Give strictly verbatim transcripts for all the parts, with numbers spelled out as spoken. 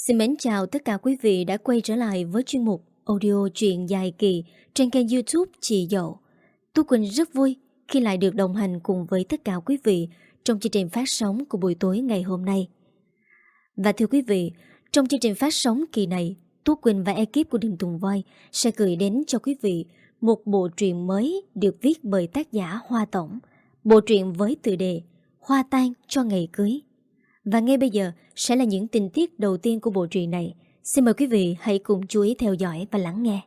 Xin mến chào tất cả quý vị đã quay trở lại với chuyên mục audio truyện dài kỳ trên kênh YouTube Chị Dậu. Tú Quỳnh rất vui khi lại được đồng hành cùng với tất cả quý vị trong chương trình phát sóng của buổi tối ngày hôm nay. Và thưa quý vị, trong chương trình phát sóng kỳ này, Tú Quỳnh và ekip của Đình Tùng Voi sẽ gửi đến cho quý vị một bộ truyện mới được viết bởi tác giả Hoa Tổng. Bộ truyện với tựa đề Hoa Tan cho ngày cưới. Và ngay bây giờ sẽ là những tình tiết đầu tiên của bộ truyện này. Xin mời quý vị hãy cùng chú ý theo dõi và lắng nghe.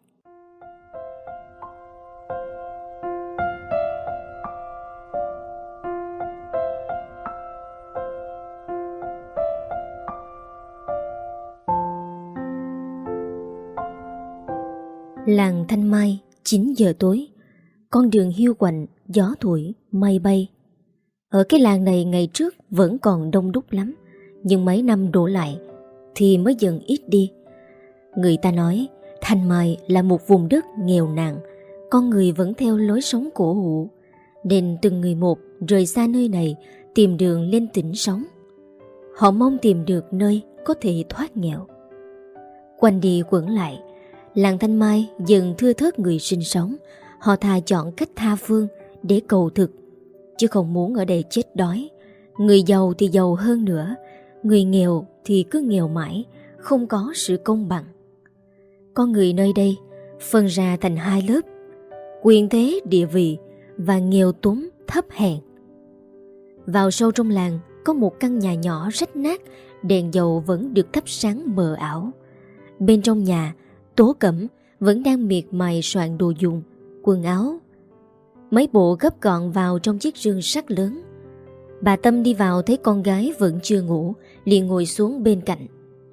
Làng Thanh Mai, chín giờ tối. Con đường hiu quạnh, gió thổi, mây bay. Ở cái làng này ngày trước vẫn còn đông đúc lắm, nhưng mấy năm đổ lại thì mới dần ít đi. Người ta nói Thanh Mai là một vùng đất nghèo nàn, con người vẫn theo lối sống cổ hủ, nên từng người một rời xa nơi này tìm đường lên tỉnh sống. Họ mong tìm được nơi có thể thoát nghèo. Quanh đi quẩn lại, làng Thanh Mai dần thưa thớt người sinh sống. Họ thà chọn cách tha phương để cầu thực, chứ không muốn ở đây chết đói. Người giàu thì giàu hơn nữa, người nghèo thì cứ nghèo mãi, không có sự công bằng. Con người nơi đây phân ra thành hai lớp: quyền thế địa vị và nghèo túng thấp hèn. Vào sâu trong làng có một căn nhà nhỏ rách nát, đèn dầu vẫn được thắp sáng mờ ảo. Bên trong nhà, Tố Cẩm vẫn đang miệt mài soạn đồ dùng, quần áo. Mấy bộ gấp gọn vào trong chiếc rương sắt lớn. Bà Tâm đi vào thấy con gái vẫn chưa ngủ, liền ngồi xuống bên cạnh.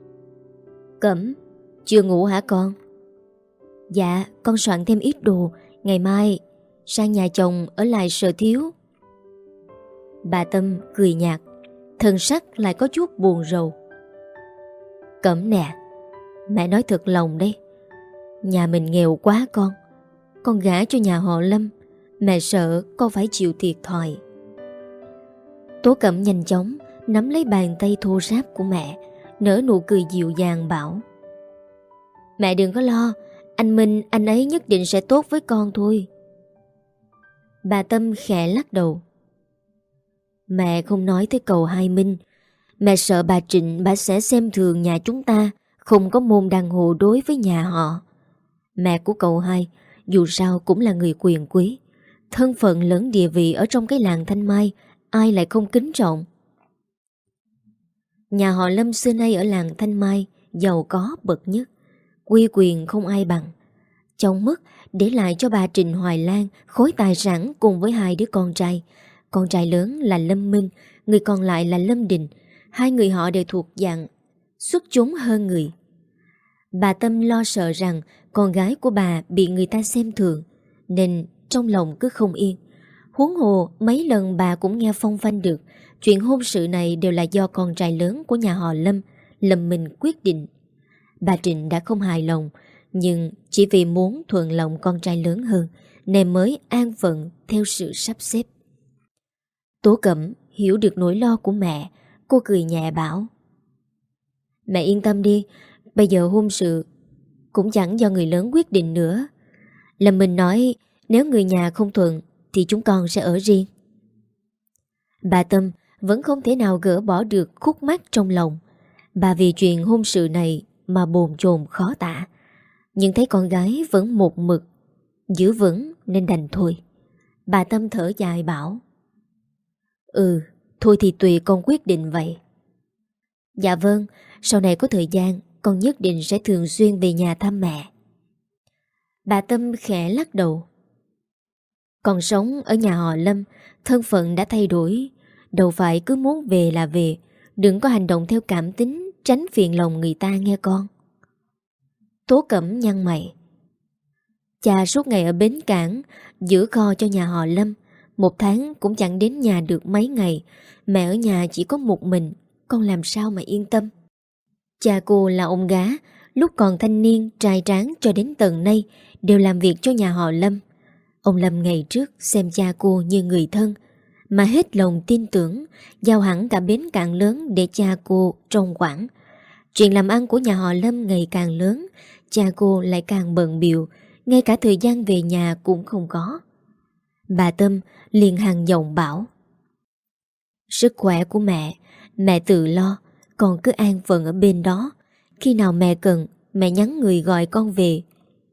Cẩm, chưa ngủ hả con? Dạ, con soạn thêm ít đồ, ngày mai sang nhà chồng ở lại sợ thiếu. Bà Tâm cười nhạt, thần sắc lại có chút buồn rầu. Cẩm nè, mẹ nói thật lòng đây, nhà mình nghèo quá con. Con gả cho nhà họ Lâm, mẹ sợ con phải chịu thiệt thòi. Tố Cẩm nhanh chóng nắm lấy bàn tay thô ráp của mẹ, nở nụ cười dịu dàng bảo: Mẹ đừng có lo, anh Minh anh ấy nhất định sẽ tốt với con thôi. Bà Tâm khẽ lắc đầu. Mẹ không nói tới cầu hai Minh. Mẹ sợ bà Trịnh bà sẽ xem thường nhà chúng ta, không có môn đăng hộ đối với nhà họ. Mẹ của cậu hai dù sao cũng là người quyền quý, thân phận lẫn địa vị ở trong cái làng Thanh Mai ai lại không kính trọng. Nhà họ Lâm xưa nay ở làng Thanh Mai giàu có bậc nhất, uy quyền không ai bằng. Chồng mất để lại cho bà Trịnh Hoài Lan khối tài sản cùng với hai đứa con trai. Con trai lớn là Lâm Minh, người còn lại là Lâm Đình. Hai người họ đều thuộc dạng xuất chúng hơn người. Bà Tâm lo sợ rằng con gái của bà bị người ta xem thường, nên trong lòng cứ không yên. Huống hồ mấy lần bà cũng nghe phong phanh được chuyện hôn sự này đều là do con trai lớn của nhà họ Lâm, Lâm Minh quyết định. Bà Trịnh đã không hài lòng, nhưng chỉ vì muốn thuận lòng con trai lớn hơn nên mới an phận theo sự sắp xếp. Tố Cẩm hiểu được nỗi lo của mẹ, cô cười nhẹ bảo: Mẹ yên tâm đi, bây giờ hôn sự cũng chẳng do người lớn quyết định nữa. Lâm Minh nói nếu người nhà không thuận thì chúng con sẽ ở riêng. Bà Tâm vẫn không thể nào gỡ bỏ được khúc mắc trong lòng. Bà vì chuyện hôn sự này mà bồn chồn khó tả, nhưng thấy con gái vẫn một mực giữ vững nên đành thôi. Bà Tâm thở dài bảo: Ừ, thôi thì tùy con quyết định vậy. Dạ vâng, sau này có thời gian con nhất định sẽ thường xuyên về nhà thăm mẹ. Bà Tâm khẽ lắc đầu. Còn sống ở nhà họ Lâm, thân phận đã thay đổi, đâu phải cứ muốn về là về. Đừng có hành động theo cảm tính, tránh phiền lòng người ta nghe con. Tố Cẩm nhăn mày. Cha suốt ngày ở bến cảng giữ kho cho nhà họ Lâm, một tháng cũng chẳng đến nhà được mấy ngày. Mẹ ở nhà chỉ có một mình, con làm sao mà yên tâm. Cha cô là ông gá, lúc còn thanh niên trai tráng cho đến tận nay đều làm việc cho nhà họ Lâm. Ông Lâm ngày trước xem cha cô như người thân, mà hết lòng tin tưởng, giao hẳn cả bến cảng lớn để cha cô trông quản. Chuyện làm ăn của nhà họ Lâm ngày càng lớn, cha cô lại càng bận bịu, ngay cả thời gian về nhà cũng không có. Bà Tâm liền hằn giọng bảo: Sức khỏe của mẹ, mẹ tự lo, con cứ an phận ở bên đó. Khi nào mẹ cần, mẹ nhắn người gọi con về.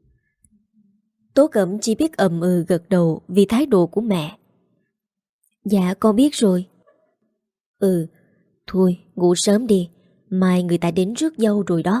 Tố Cẩm chỉ biết ậm ừ gật đầu vì thái độ của mẹ. Dạ con biết rồi. Ừ, thôi ngủ sớm đi, mai người ta đến rước dâu rồi đó.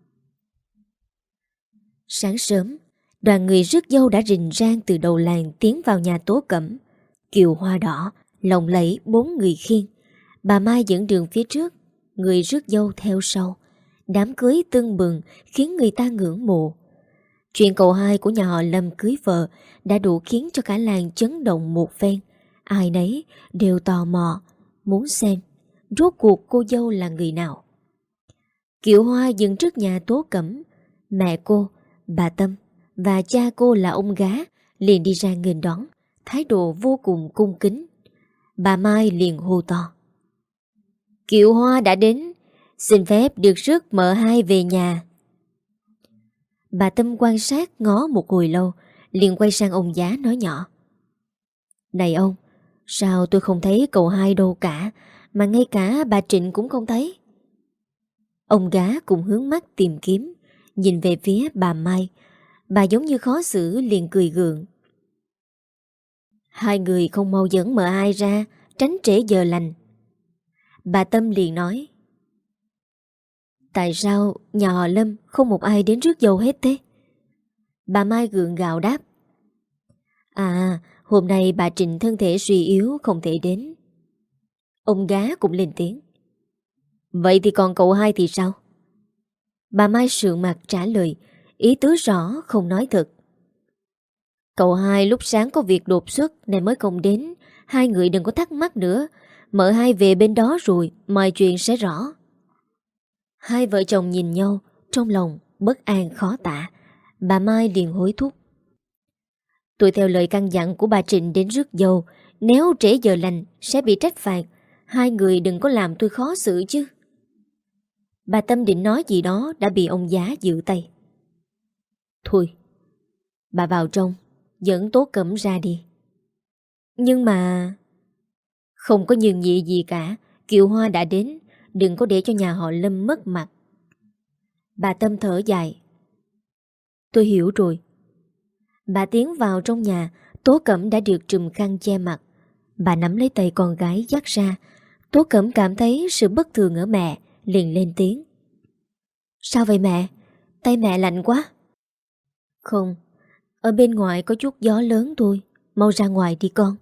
Sáng sớm, đoàn người rước dâu đã rình rang từ đầu làng tiến vào nhà Tố Cẩm. Kiều hoa đỏ, lộng lẫy bốn người khiêng. Bà Mai dẫn đường phía trước, người rước dâu theo sau. Đám cưới tưng bừng khiến người ta ngưỡng mộ. Chuyện cậu hai của nhà họ Lâm cưới vợ đã đủ khiến cho cả làng chấn động một phen. Ai nấy đều tò mò, muốn xem rốt cuộc cô dâu là người nào. Kiều Hoa dừng trước nhà Tố Cẩm. Mẹ cô, bà Tâm và cha cô là ông Gá liền đi ra nghênh đón, thái độ vô cùng cung kính. Bà Mai liền hô to: Kiều Hoa đã đến, xin phép được rước mợ hai về nhà. Bà Tâm quan sát ngó một hồi lâu, liền quay sang ông Giá nói nhỏ: Này ông, sao tôi không thấy cậu hai đâu cả, mà ngay cả bà Trịnh cũng không thấy. Ông Gá cũng hướng mắt tìm kiếm, nhìn về phía bà Mai. Bà giống như khó xử liền cười gượng: Hai người không mau dẫn mợ hai ra, tránh trễ giờ lành. Bà Tâm liền nói: Tại sao nhà họ Lâm không một ai đến rước dâu hết thế? Bà Mai gượng gạo đáp: À, hôm nay bà Trịnh thân thể suy yếu không thể đến. Ông Gá cũng lên tiếng: Vậy thì còn cậu hai thì sao? Bà Mai sượng mặt trả lời, ý tứ rõ không nói thật. Cậu hai lúc sáng có việc đột xuất nên mới không đến. Hai người đừng có thắc mắc nữa, mợ hai về bên đó rồi mọi chuyện sẽ rõ. Hai vợ chồng nhìn nhau, trong lòng bất an khó tả. Bà Mai liền hối thúc: Tôi theo lời căn dặn của bà Trịnh đến rước dâu, nếu trễ giờ lành sẽ bị trách phạt. Hai người đừng có làm tôi khó xử chứ. Bà Tâm định nói gì đó đã bị ông Giá giữ tay. Thôi, bà vào trong, dẫn Tố Cẩm ra đi. Nhưng mà... Không có nhường nhị gì cả, Kiều Hoa đã đến, đừng có để cho nhà họ Lâm mất mặt. Bà Tâm thở dài: Tôi hiểu rồi. Bà tiến vào trong nhà. Tố Cẩm đã được trùm khăn che mặt. Bà nắm lấy tay con gái dắt ra. Tố Cẩm cảm thấy sự bất thường ở mẹ, liền lên tiếng: Sao vậy mẹ? Tay mẹ lạnh quá. Không, ở bên ngoài có chút gió lớn thôi, mau ra ngoài đi con.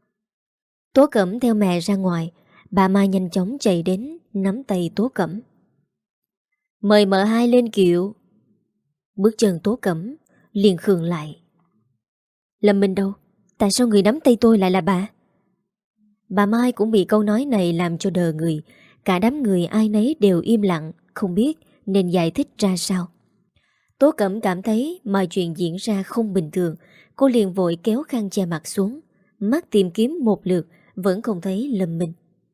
Tố Cẩm theo mẹ ra ngoài. Bà Mai nhanh chóng chạy đến, nắm tay Tố Cẩm: Mời mợ hai lên kiệu. Bước chân Tố Cẩm liền khựng lại. Lâm Minh đâu? Tại sao người nắm tay tôi lại là bà? Bà Mai cũng bị câu nói này làm cho đờ người. Cả đám người ai nấy đều im lặng, không biết nên giải thích ra sao. Tố Cẩm cảm thấy mọi chuyện diễn ra không bình thường. Cô liền vội kéo khăn che mặt xuống, mắt tìm kiếm một lượt vẫn không thấy Lâm Minh.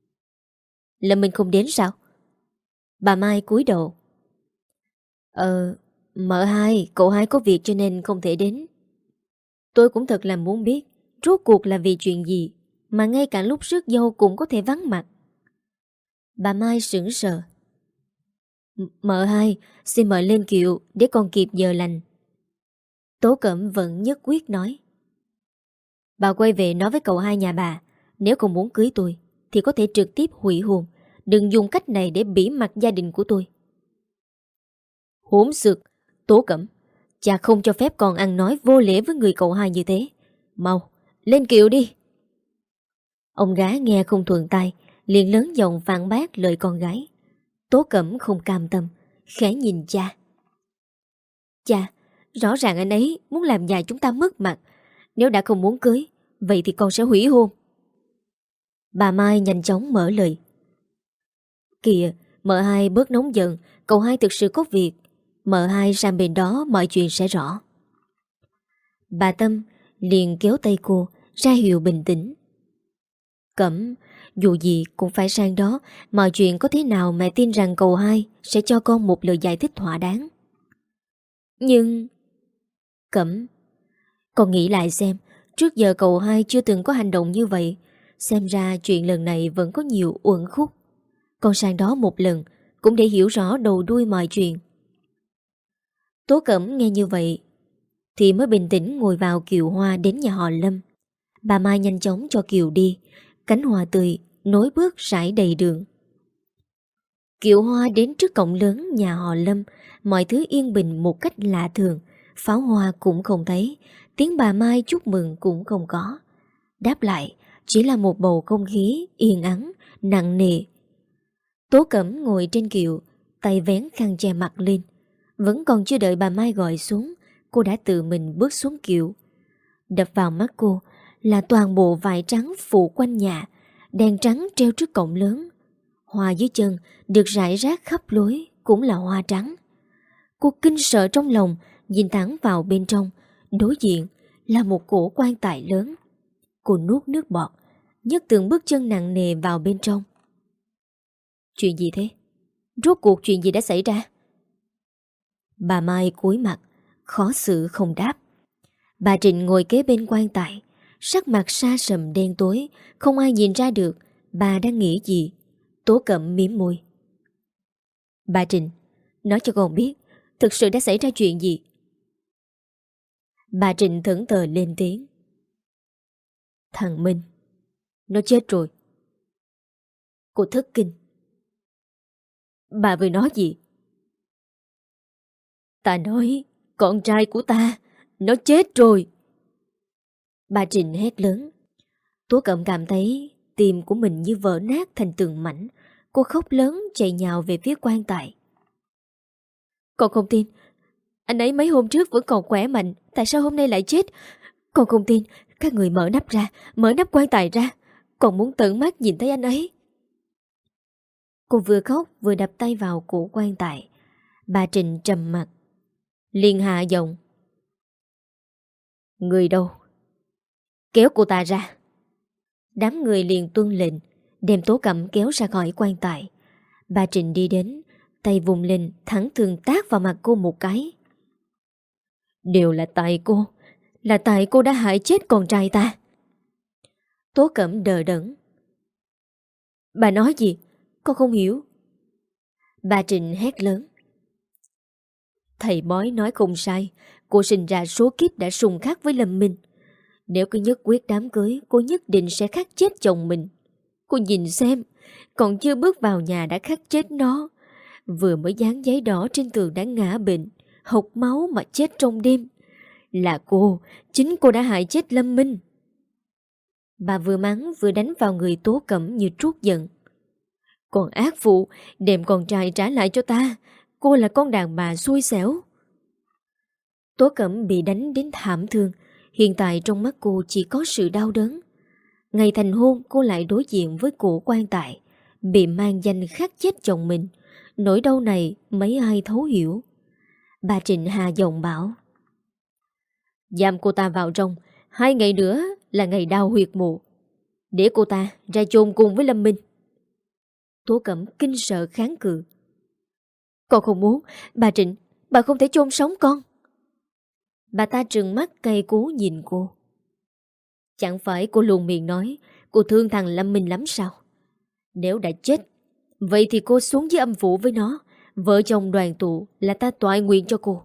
Lâm Minh không đến sao? Bà Mai cúi đầu: Ờ, mợ hai, cậu hai có việc cho nên không thể đến. Tôi cũng thật là muốn biết rốt cuộc là vì chuyện gì mà ngay cả lúc rước dâu cũng có thể vắng mặt. Bà Mai sững sờ: Mợ hai, xin mời lên kiệu để con kịp giờ lành. Tố Cẩm vẫn nhất quyết nói: Bà quay về nói với cậu hai nhà bà, nếu không muốn cưới tôi thì có thể trực tiếp hủy hôn, đừng dùng cách này để bỉ mặt gia đình của tôi. Hỗn xược, Tố Cẩm, cha không cho phép con ăn nói vô lễ với người cậu hai như thế. Mau, lên kiệu đi. Ông Gá nghe không thuận tai, liền lớn giọng phản bác lời con gái. Tố Cẩm không cam tâm, khẽ nhìn cha. Cha, rõ ràng anh ấy muốn làm nhà chúng ta mất mặt. Nếu đã không muốn cưới, vậy thì con sẽ hủy hôn. Bà Mai nhanh chóng mở lời: Kìa, mợ hai bớt nóng giận, cậu hai thực sự có việc. Mợ hai sang bên đó mọi chuyện sẽ rõ. Bà Tâm liền kéo tay cô ra hiệu bình tĩnh. Cẩm, dù gì cũng phải sang đó. Mọi chuyện có thế nào mẹ tin rằng cậu hai sẽ cho con một lời giải thích thỏa đáng. Nhưng... Cẩm, con nghĩ lại xem, trước giờ cậu hai chưa từng có hành động như vậy. Xem ra chuyện lần này vẫn có nhiều uẩn khúc. Con sang đó một lần cũng để hiểu rõ đầu đuôi mọi chuyện. Tố Cẩm nghe như vậy thì mới bình tĩnh ngồi vào kiệu hoa đến nhà họ Lâm. Bà Mai nhanh chóng cho kiệu đi. Cánh hoa tươi nối bước rải đầy đường. Kiệu hoa đến trước cổng lớn nhà họ Lâm. Mọi thứ yên bình một cách lạ thường. Pháo hoa cũng không thấy, tiếng bà Mai chúc mừng cũng không có. Đáp lại chỉ là một bầu không khí yên ắng, nặng nề. Tố Cẩm ngồi trên kiệu, tay vén khăn che mặt lên. Vẫn còn chưa đợi bà Mai gọi xuống, cô đã tự mình bước xuống kiệu. Đập vào mắt cô là toàn bộ vải trắng phủ quanh nhà, đèn trắng treo trước cổng lớn. Hoa dưới chân được rải rác khắp lối cũng là hoa trắng. Cô kinh sợ trong lòng, nhìn thẳng vào bên trong. Đối diện là một cổ quan tài lớn. Cô nuốt nước bọt, nhấc từng bước chân nặng nề vào bên trong. Chuyện gì thế? Rốt cuộc chuyện gì đã xảy ra? Bà Mai cúi mặt, khó xử không đáp. Bà Trịnh ngồi kế bên quan tài, sắc mặt sa sầm đen tối, không ai nhìn ra được bà đang nghĩ gì. Tố Cẩm mím môi. Bà Trịnh, nói cho con biết thực sự đã xảy ra chuyện gì. Bà Trịnh thẫn thờ lên tiếng. Thằng Minh, nó chết rồi. Cô thất kinh. Bà vừa nói gì? Ta nói con trai của ta nó chết rồi. Bà Trịnh hét lớn. Tố Cẩm cảm thấy tim của mình như vỡ nát thành từng mảnh. Cô khóc lớn chạy nhào về phía quan tài. Con không tin. Anh ấy mấy hôm trước vẫn còn khỏe mạnh, tại sao hôm nay lại chết? Con không tin. Các người mở nắp ra, mở nắp quan tài ra. Còn muốn tận mắt nhìn thấy anh ấy. Cô vừa khóc vừa đập tay vào cổ quan tài. Bà Trịnh trầm mặt, liền hạ giọng. Người đâu? Kéo cô ta ra. Đám người liền tuân lệnh, đem Tố Cẩm kéo ra khỏi quan tài. Bà Trịnh đi đến, tay vùng lên thẳng thường tát vào mặt cô một cái. Đều là tại cô. Là tại cô đã hại chết con trai ta. Tố Cẩm đờ đẫn. Bà nói gì? Con không hiểu. Bà Trịnh hét lớn. Thầy bói nói không sai. Cô sinh ra số kiếp đã xung khắc với Lâm Minh. Nếu cứ nhất quyết đám cưới, cô nhất định sẽ khắc chết chồng mình. Cô nhìn xem, còn chưa bước vào nhà đã khắc chết nó. Vừa mới dán giấy đỏ trên tường đã ngã bệnh, hộc máu mà chết trong đêm. Là cô, chính cô đã hại chết Lâm Minh. Bà vừa mắng vừa đánh vào người Tố Cẩm như trút giận. Còn ác phụ, đem con trai trả lại cho ta. Cô là con đàn bà xui xẻo. Tố Cẩm bị đánh đến thảm thương. Hiện tại trong mắt cô chỉ có sự đau đớn. Ngày thành hôn cô lại đối diện với cổ quan tài, bị mang danh khắc chết chồng mình. Nỗi đau này mấy ai thấu hiểu. Bà Trịnh hà giọng bảo. Giam cô ta vào trong. Hai ngày nữa là ngày đau huyệt mộ. Để cô ta ra chôn cùng với Lâm Minh. Tố Cẩm kinh sợ kháng cự. Con không muốn. Bà Trịnh, bà không thể chôn sống con. Bà ta trừng mắt cay cú nhìn cô. Chẳng phải cô luôn miệng nói cô thương thằng Lâm Minh lắm sao? Nếu đã chết, vậy thì cô xuống dưới âm phủ với nó. Vợ chồng đoàn tụ là ta toại nguyện cho cô.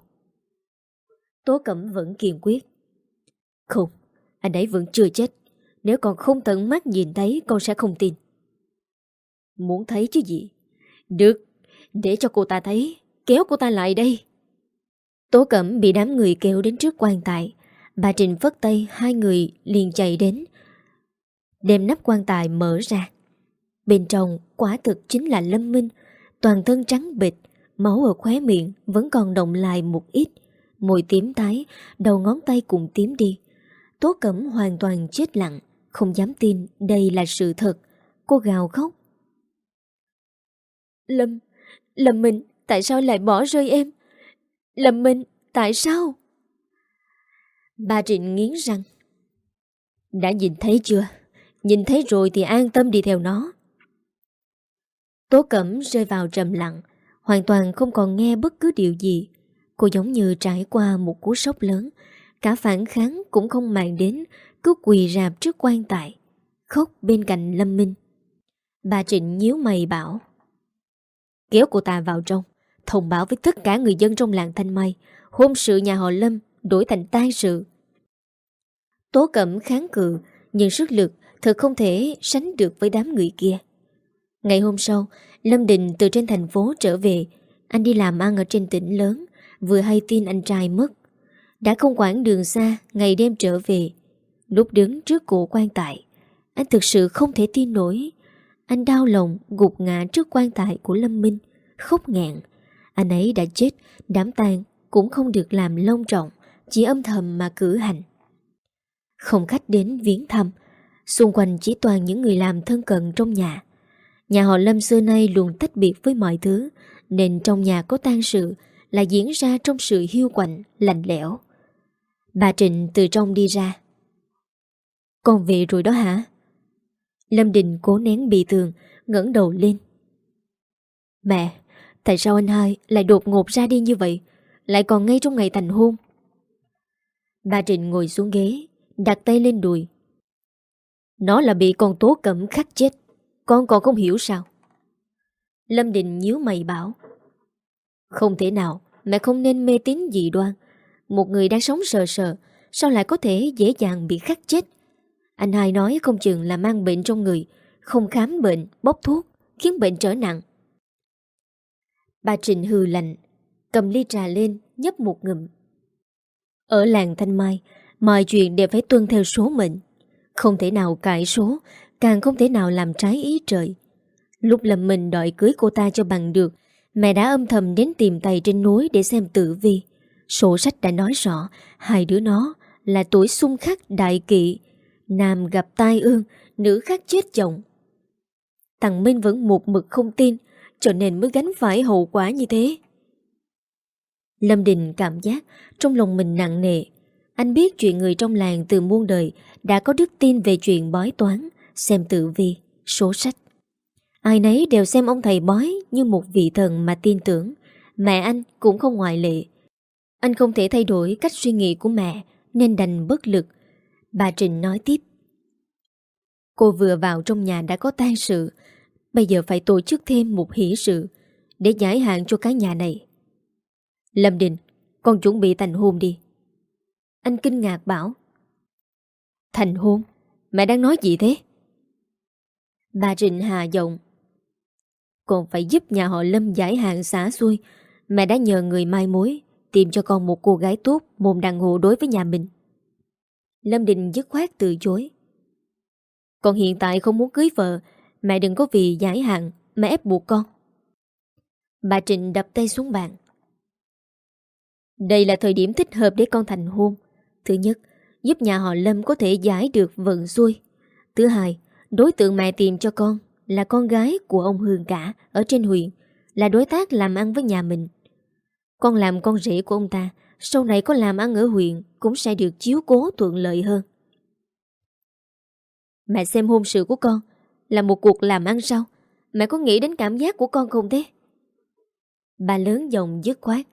Tố Cẩm vẫn kiên quyết. Không, anh ấy vẫn chưa chết. Nếu con không tận mắt nhìn thấy con sẽ không tin. Muốn thấy chứ gì? Được, để cho cô ta thấy. Kéo cô ta lại đây. Tố Cẩm bị đám người kéo đến trước quan tài. Bà Trịnh phất tay, hai người liền chạy đến, đem nắp quan tài mở ra. Bên trong quả thực chính là Lâm Minh. Toàn thân trắng bệch, máu ở khóe miệng vẫn còn động lại một ít. Môi tím tái, đầu ngón tay cũng tím đi. Tố Cẩm hoàn toàn chết lặng, không dám tin đây là sự thật. Cô gào khóc. Lâm, Lâm Minh, tại sao lại bỏ rơi em? Lâm Minh, tại sao? Bà Trịnh nghiến răng. Đã nhìn thấy chưa? Nhìn thấy rồi thì an tâm đi theo nó. Tố Cẩm rơi vào trầm lặng, hoàn toàn không còn nghe bất cứ điều gì. Cô giống như trải qua một cú sốc lớn, cả phản kháng cũng không màng đến, cứ quỳ rạp trước quan tài, khóc bên cạnh Lâm Minh. Bà Trịnh nhíu mày bảo: kéo cô ta vào trong, thông báo với tất cả người dân trong làng Thanh Mai, hôn sự nhà họ Lâm đổi thành tang sự. Tố Cẩm kháng cự, nhưng sức lực thật không thể sánh được với đám người kia. Ngày hôm sau, Lâm Đình từ trên thành phố trở về. Anh đi làm ăn ở trên tỉnh lớn, vừa hay tin anh trai mất. Đã không quãng đường xa, ngày đêm trở về. Lúc đứng trước cổ quan tài, anh thực sự không thể tin nổi. Anh đau lòng gục ngã trước quan tài của Lâm Minh, khóc nghẹn. Anh ấy đã chết, đám tang cũng không được làm long trọng, chỉ âm thầm mà cử hành. Không khách đến viếng thăm, xung quanh chỉ toàn những người làm thân cận trong nhà. Nhà họ Lâm xưa nay luôn tách biệt với mọi thứ, nên trong nhà có tang sự là diễn ra trong sự hiu quạnh, lạnh lẽo. Bà Trịnh từ trong đi ra. Con về rồi đó hả? Lâm Đình cố nén bị thương, ngẩng đầu lên. Mẹ, tại sao anh hai lại đột ngột ra đi như vậy, lại còn ngay trong ngày thành hôn? Bà Trịnh ngồi xuống ghế, đặt tay lên đùi. Nó là bị con Tố Cẩm khắc chết, con còn không hiểu sao? Lâm Đình nhíu mày bảo: không thể nào, mẹ không nên mê tín dị đoan. Một người đang sống sờ sờ, sao lại có thể dễ dàng bị khắc chết? Anh hai nói không chừng là mang bệnh trong người, không khám bệnh, bốc thuốc, khiến bệnh trở nặng. Bà Trịnh hừ lạnh, cầm ly trà lên, nhấp một ngụm. Ở làng Thanh Mai, mọi chuyện đều phải tuân theo số mệnh. Không thể nào cãi số, càng không thể nào làm trái ý trời. Lúc Lâm Minh đòi cưới cô ta cho bằng được, mẹ đã âm thầm đến tìm thầy trên núi để xem tử vi. Sổ sách đã nói rõ hai đứa nó là tuổi xung khắc đại kỵ, nam gặp tai ương, nữ khắc chết chồng. Thằng Minh vẫn một mực không tin, cho nên mới gánh phải hậu quả như thế. Lâm Đình cảm giác trong lòng mình nặng nề. Anh biết chuyện người trong làng từ muôn đời đã có đức tin về chuyện bói toán, xem tử vi, số sách. Ai nấy đều xem ông thầy bói như một vị thần mà tin tưởng. Mẹ anh cũng không ngoại lệ. Anh không thể thay đổi cách suy nghĩ của mẹ, nên đành bất lực. Bà Trịnh nói tiếp. Cô vừa vào trong nhà đã có tang sự, bây giờ phải tổ chức thêm một hỷ sự để giải hạn cho cái nhà này. Lâm Đình, con chuẩn bị thành hôn đi. Anh kinh ngạc bảo. Thành hôn? Mẹ đang nói gì thế? Bà Trịnh hạ giọng. Còn phải giúp nhà họ Lâm giải hạn xả xuôi. Mẹ đã nhờ người mai mối tìm cho con một cô gái tốt, môn đăng hộ đối với nhà mình. Lâm Đình dứt khoát từ chối. Con hiện tại không muốn cưới vợ, mẹ đừng có vì giải hạn mà ép buộc con. Bà Trịnh đập tay xuống bàn. Đây là thời điểm thích hợp để con thành hôn. Thứ nhất, giúp nhà họ Lâm có thể giải được vận xuôi. Thứ hai, đối tượng mẹ tìm cho con là con gái của ông Hương Cả ở trên huyện, là đối tác làm ăn với nhà mình. Con làm con rể của ông ta, sau này có làm ăn ở huyện cũng sẽ được chiếu cố thuận lợi hơn. Mẹ xem hôn sự của con là một cuộc làm ăn sao? Mẹ có nghĩ đến cảm giác của con không thế? Bà lớn giọng dứt khoát.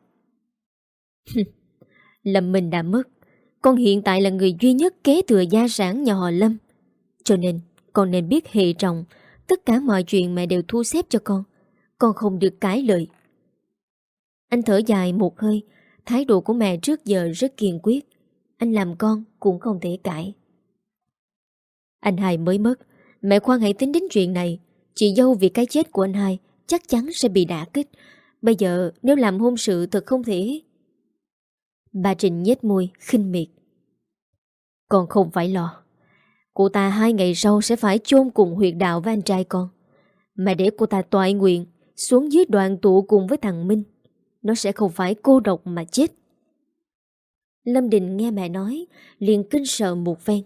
Lâm Minh đã mất, con hiện tại là người duy nhất kế thừa gia sản nhà họ Lâm. Cho nên con nên biết hệ trọng. Tất cả mọi chuyện mẹ đều thu xếp cho con. Con không được cãi lời. Anh thở dài một hơi. Thái độ của mẹ trước giờ rất kiên quyết. Anh làm con cũng không thể cãi. Anh hai mới mất, mẹ khoan hãy tính đến chuyện này. Chị dâu vì cái chết của anh hai chắc chắn sẽ bị đả kích. Bây giờ nếu làm hôn sự thật không thể. Bà Trịnh nhếch môi khinh miệt. Con không phải lo. Cô ta hai ngày sau sẽ phải chôn cùng huyệt đạo với anh trai con. Mẹ để cô ta toại nguyện xuống dưới đoàn tụ cùng với thằng Minh. Nó sẽ không phải cô độc mà chết. Lâm Đình nghe mẹ nói liền kinh sợ một phen.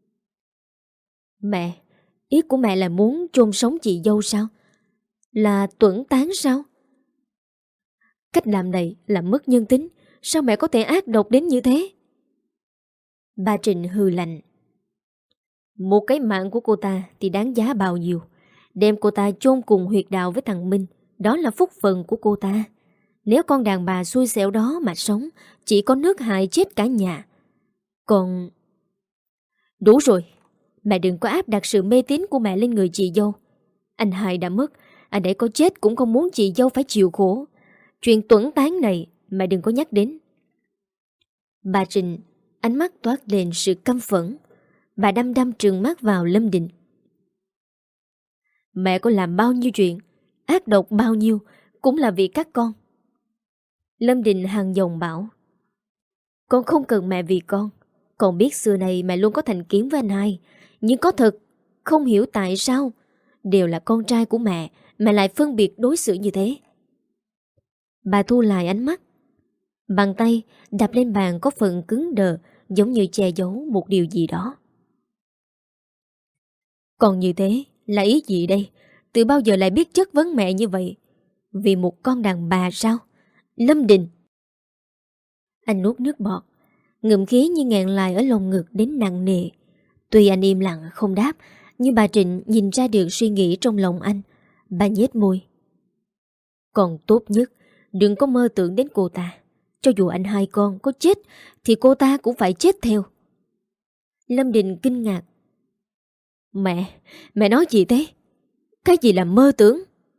Mẹ, ý của mẹ là muốn chôn sống chị dâu sao? Là tuẫn tán sao? Cách làm này là mất nhân tính. Sao mẹ có thể ác độc đến như thế? Bà Trịnh hừ lạnh. Một cái mạng của cô ta thì đáng giá bao nhiêu? Đem cô ta chôn cùng huyệt đạo với thằng Minh, đó là phúc phần của cô ta. Nếu con đàn bà xui xẻo đó mà sống, chỉ có nước hại chết cả nhà. Còn... Đủ rồi, mẹ đừng có áp đặt sự mê tín của mẹ lên người chị dâu. Anh hai đã mất, anh ấy có chết cũng không muốn chị dâu phải chịu khổ. Chuyện tuẫn tán này mẹ đừng có nhắc đến. Bà Trịnh ánh mắt toát lên sự căm phẫn. Bà đăm đăm trừng mắt vào Lâm Định. Mẹ có làm bao nhiêu chuyện, ác độc bao nhiêu, cũng là vì các con. Lâm Định hàng dòng bảo: Con không cần mẹ vì con. Con biết xưa này mẹ luôn có thành kiến với anh hai, nhưng có thật không hiểu tại sao đều là con trai của mẹ, mẹ lại phân biệt đối xử như thế. Bà thu lại ánh mắt, bàn tay đập lên bàn có phần cứng đờ, giống như che giấu một điều gì đó. Còn như thế là ý gì đây? Từ bao giờ lại biết chất vấn mẹ như vậy? Vì một con đàn bà sao? Lâm Định! Anh nuốt nước bọt, ngụm khí như nghẹn lại ở lồng ngực đến nặng nề. Tuy anh im lặng không đáp, nhưng bà Trịnh nhìn ra được suy nghĩ trong lòng anh. Bà nhếch môi. Còn tốt nhất đừng có mơ tưởng đến cô ta. Cho dù anh hai con có chết thì cô ta cũng phải chết theo. Lâm Định kinh ngạc. Mẹ, mẹ nói gì thế? Cái gì là mơ tưởng?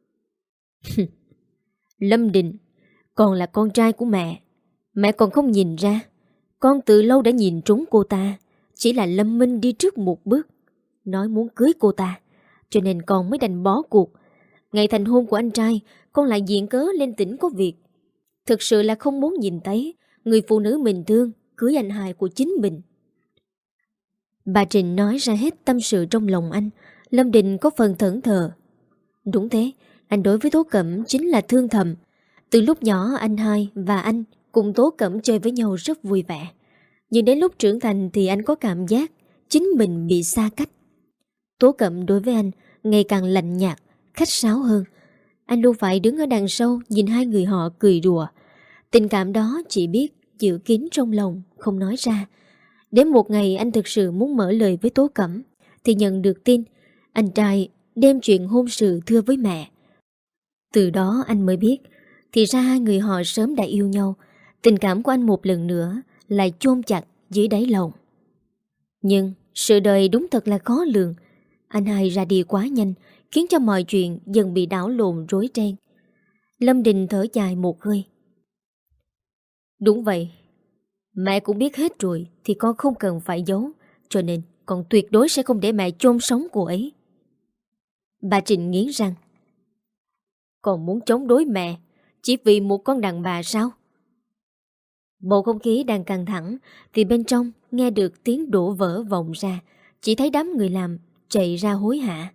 Lâm Định, con là con trai của mẹ. Mẹ còn không nhìn ra. Con từ lâu đã nhìn trúng cô ta. Chỉ là Lâm Minh đi trước một bước, nói muốn cưới cô ta, cho nên con mới đành bó cuộc. Ngày thành hôn của anh trai, con lại viện cớ lên tỉnh có việc. Thực sự là không muốn nhìn thấy người phụ nữ mình thương cưới anh hai của chính mình. Bà Trịnh nói ra hết tâm sự trong lòng anh. Lâm Định có phần thẫn thờ. Đúng thế, anh đối với Tố Cẩm chính là thương thầm. Từ lúc nhỏ anh hai và anh cùng Tố Cẩm chơi với nhau rất vui vẻ. Nhưng đến lúc trưởng thành thì anh có cảm giác chính mình bị xa cách. Tố Cẩm đối với anh ngày càng lạnh nhạt, khách sáo hơn. Anh luôn phải đứng ở đằng sau nhìn hai người họ cười đùa. Tình cảm đó chỉ biết giữ kín trong lòng, không nói ra. Đến một ngày anh thực sự muốn mở lời với Tố Cẩm thì nhận được tin anh trai đem chuyện hôn sự thưa với mẹ. Từ đó anh mới biết thì ra hai người họ sớm đã yêu nhau. Tình cảm của anh một lần nữa lại chôn chặt dưới đáy lòng. Nhưng sự đời đúng thật là khó lường. Anh hai ra đi quá nhanh, khiến cho mọi chuyện dần bị đảo lộn rối ren. Lâm Định thở dài một hơi. Đúng vậy, mẹ cũng biết hết rồi thì con không cần phải giấu, cho nên con tuyệt đối sẽ không để mẹ chôn sống cô ấy. Bà Trịnh nghiến răng. Còn muốn chống đối mẹ chỉ vì một con đàn bà sao? Bầu không khí đang căng thẳng thì bên trong nghe được tiếng đổ vỡ vọng ra. Chỉ thấy đám người làm chạy ra hối hả.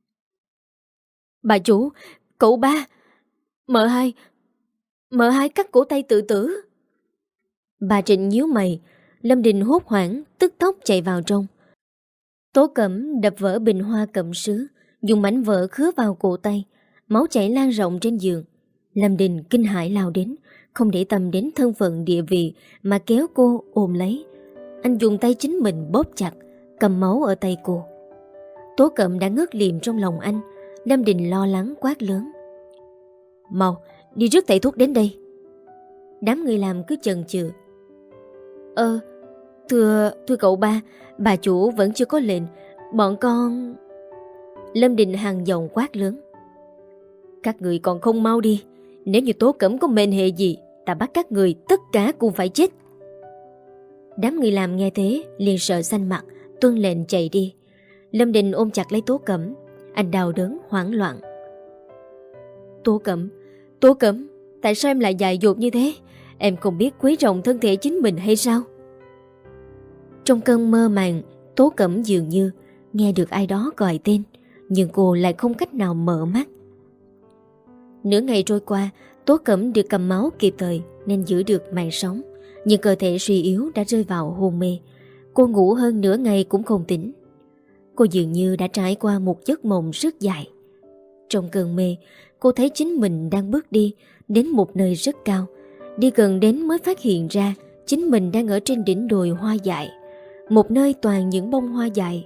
Bà chủ, cậu ba, mợ hai, mợ hai cắt cổ tay tự tử. Bà Trịnh nhíu mày. Lâm Định hốt hoảng tức tốc chạy vào trong. Tố Cẩm đập vỡ bình hoa cẩm sứ, dùng mảnh vỡ khứa vào cổ tay. Máu chảy lan rộng trên giường. Lâm Định kinh hãi lao đến, không để tâm đến thân phận địa vị mà kéo cô ôm lấy. Anh dùng tay chính mình bóp chặt, cầm máu ở tay cô. Tố Cẩm đã ngất liệm trong lòng anh. Lâm Định lo lắng quát lớn. Mau, đi rước tẩy thuốc đến đây. Đám người làm cứ chần chừ. Ơ, thưa, thưa cậu ba, bà chủ vẫn chưa có lệnh. Bọn con... Lâm Định hàng giọng quát lớn. Các người còn không mau đi. Nếu như Tố Cẩm có mệnh hệ gì, ta bắt các người tất cả cùng phải chết. Đám người làm nghe thế liền sợ xanh mặt, tuân lệnh chạy đi. Lâm Định ôm chặt lấy Tố Cẩm. Anh đau đớn hoảng loạn. Tố Cẩm, Tố Cẩm, tại sao em lại dại dột như thế? Em không biết quý trọng thân thể chính mình hay sao? Trong cơn mơ màng, Tố Cẩm dường như nghe được ai đó gọi tên, nhưng cô lại không cách nào mở mắt. Nửa ngày trôi qua, Tố Cẩm được cầm máu kịp thời nên giữ được mạng sống, nhưng cơ thể suy yếu đã rơi vào hôn mê. Cô ngủ hơn nửa ngày cũng không tỉnh. Cô dường như đã trải qua một giấc mộng rất dài. Trong cơn mê, cô thấy chính mình đang bước đi đến một nơi rất cao. Đi gần đến mới phát hiện ra chính mình đang ở trên đỉnh đồi hoa dại, một nơi toàn những bông hoa dại.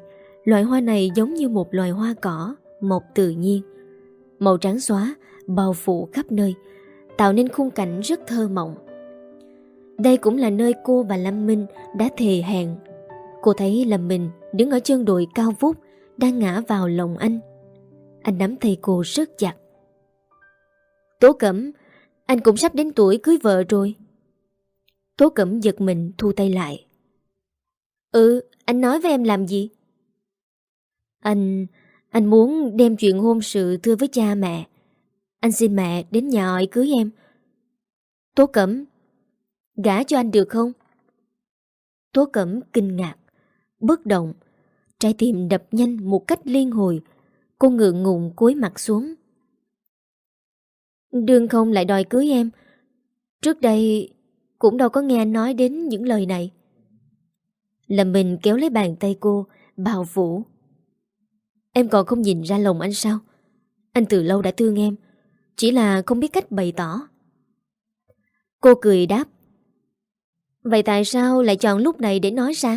Loại hoa này giống như một loài hoa cỏ mọc tự nhiên, màu trắng xóa bao phủ khắp nơi, tạo nên khung cảnh rất thơ mộng. Đây cũng là nơi cô và Lâm Minh đã thề hẹn. Cô thấy Lâm Minh đứng ở chân đồi cao vút, đang ngã vào lòng anh. Anh nắm tay cô rất chặt. Tố Cẩm, anh cũng sắp đến tuổi cưới vợ rồi. Tố Cẩm giật mình thu tay lại. Ừ, anh nói với em làm gì? Anh... Anh muốn đem chuyện hôn sự thưa với cha mẹ. Anh xin mẹ đến nhà hỏi cưới em. Tố Cẩm, gả cho anh được không? Tố Cẩm kinh ngạc, bất động, trái tim đập nhanh một cách liên hồi. Cô ngượng ngùng cúi mặt xuống. Đương không lại đòi cưới em. Trước đây cũng đâu có nghe anh nói đến những lời này. Lâm Minh kéo lấy bàn tay cô, bao phủ. Em còn không nhìn ra lòng anh sao? Anh từ lâu đã thương em, chỉ là không biết cách bày tỏ. Cô cười đáp. Vậy tại sao lại chọn lúc này để nói ra?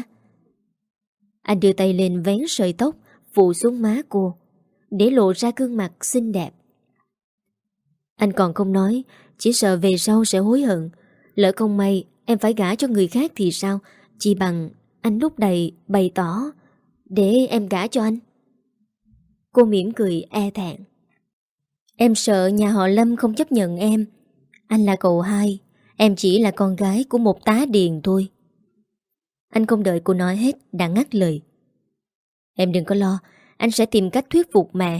Anh đưa tay lên vén sợi tóc phủ xuống má cô, để lộ ra gương mặt xinh đẹp. Anh còn không nói, chỉ sợ về sau sẽ hối hận. Lỡ không may em phải gả cho người khác thì sao? Chỉ bằng anh lúc này bày tỏ để em gả cho anh. Cô mỉm cười e thẹn. Em sợ nhà họ Lâm không chấp nhận em. Anh là cậu hai, em chỉ là con gái của một tá điền thôi. Anh không đợi cô nói hết đã ngắt lời. Em đừng có lo, anh sẽ tìm cách thuyết phục mẹ.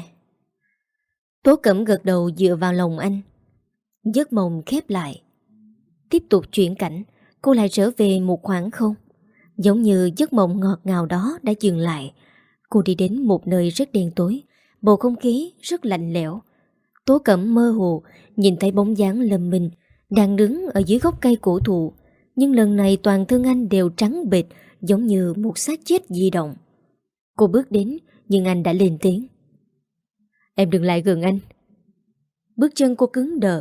Tố Cẩm gật đầu dựa vào lòng anh. Giấc mộng khép lại. Tiếp tục chuyển cảnh, cô lại trở về một khoảng không. Giống như giấc mộng ngọt ngào đó đã dừng lại. Cô đi đến một nơi rất đen tối, bầu không khí rất lạnh lẽo. Tố Cẩm mơ hồ nhìn thấy bóng dáng Lâm Minh đang đứng ở dưới gốc cây cổ thụ, nhưng lần này toàn thân anh đều trắng bệch, giống như một xác chết di động. Cô bước đến, nhưng anh đã lên tiếng. Em đừng lại gần anh. Bước chân cô cứng đờ.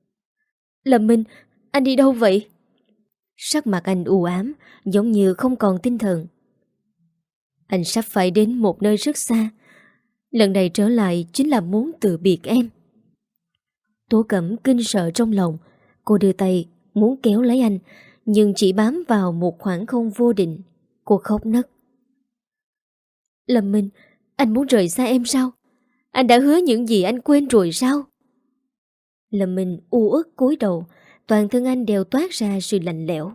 Lâm Minh, anh đi đâu vậy? Sắc mặt anh u ám, giống như không còn tinh thần. Anh sắp phải đến một nơi rất xa. Lần này trở lại chính là muốn từ biệt em. Tố Cẩm kinh sợ trong lòng. Cô đưa tay muốn kéo lấy anh, nhưng chỉ bám vào một khoảng không vô định. Cô khóc nấc. Lâm Minh, anh muốn rời xa em sao? Anh đã hứa những gì anh quên rồi sao? Lâm Minh u uất cúi đầu, toàn thân anh đều toát ra sự lạnh lẽo.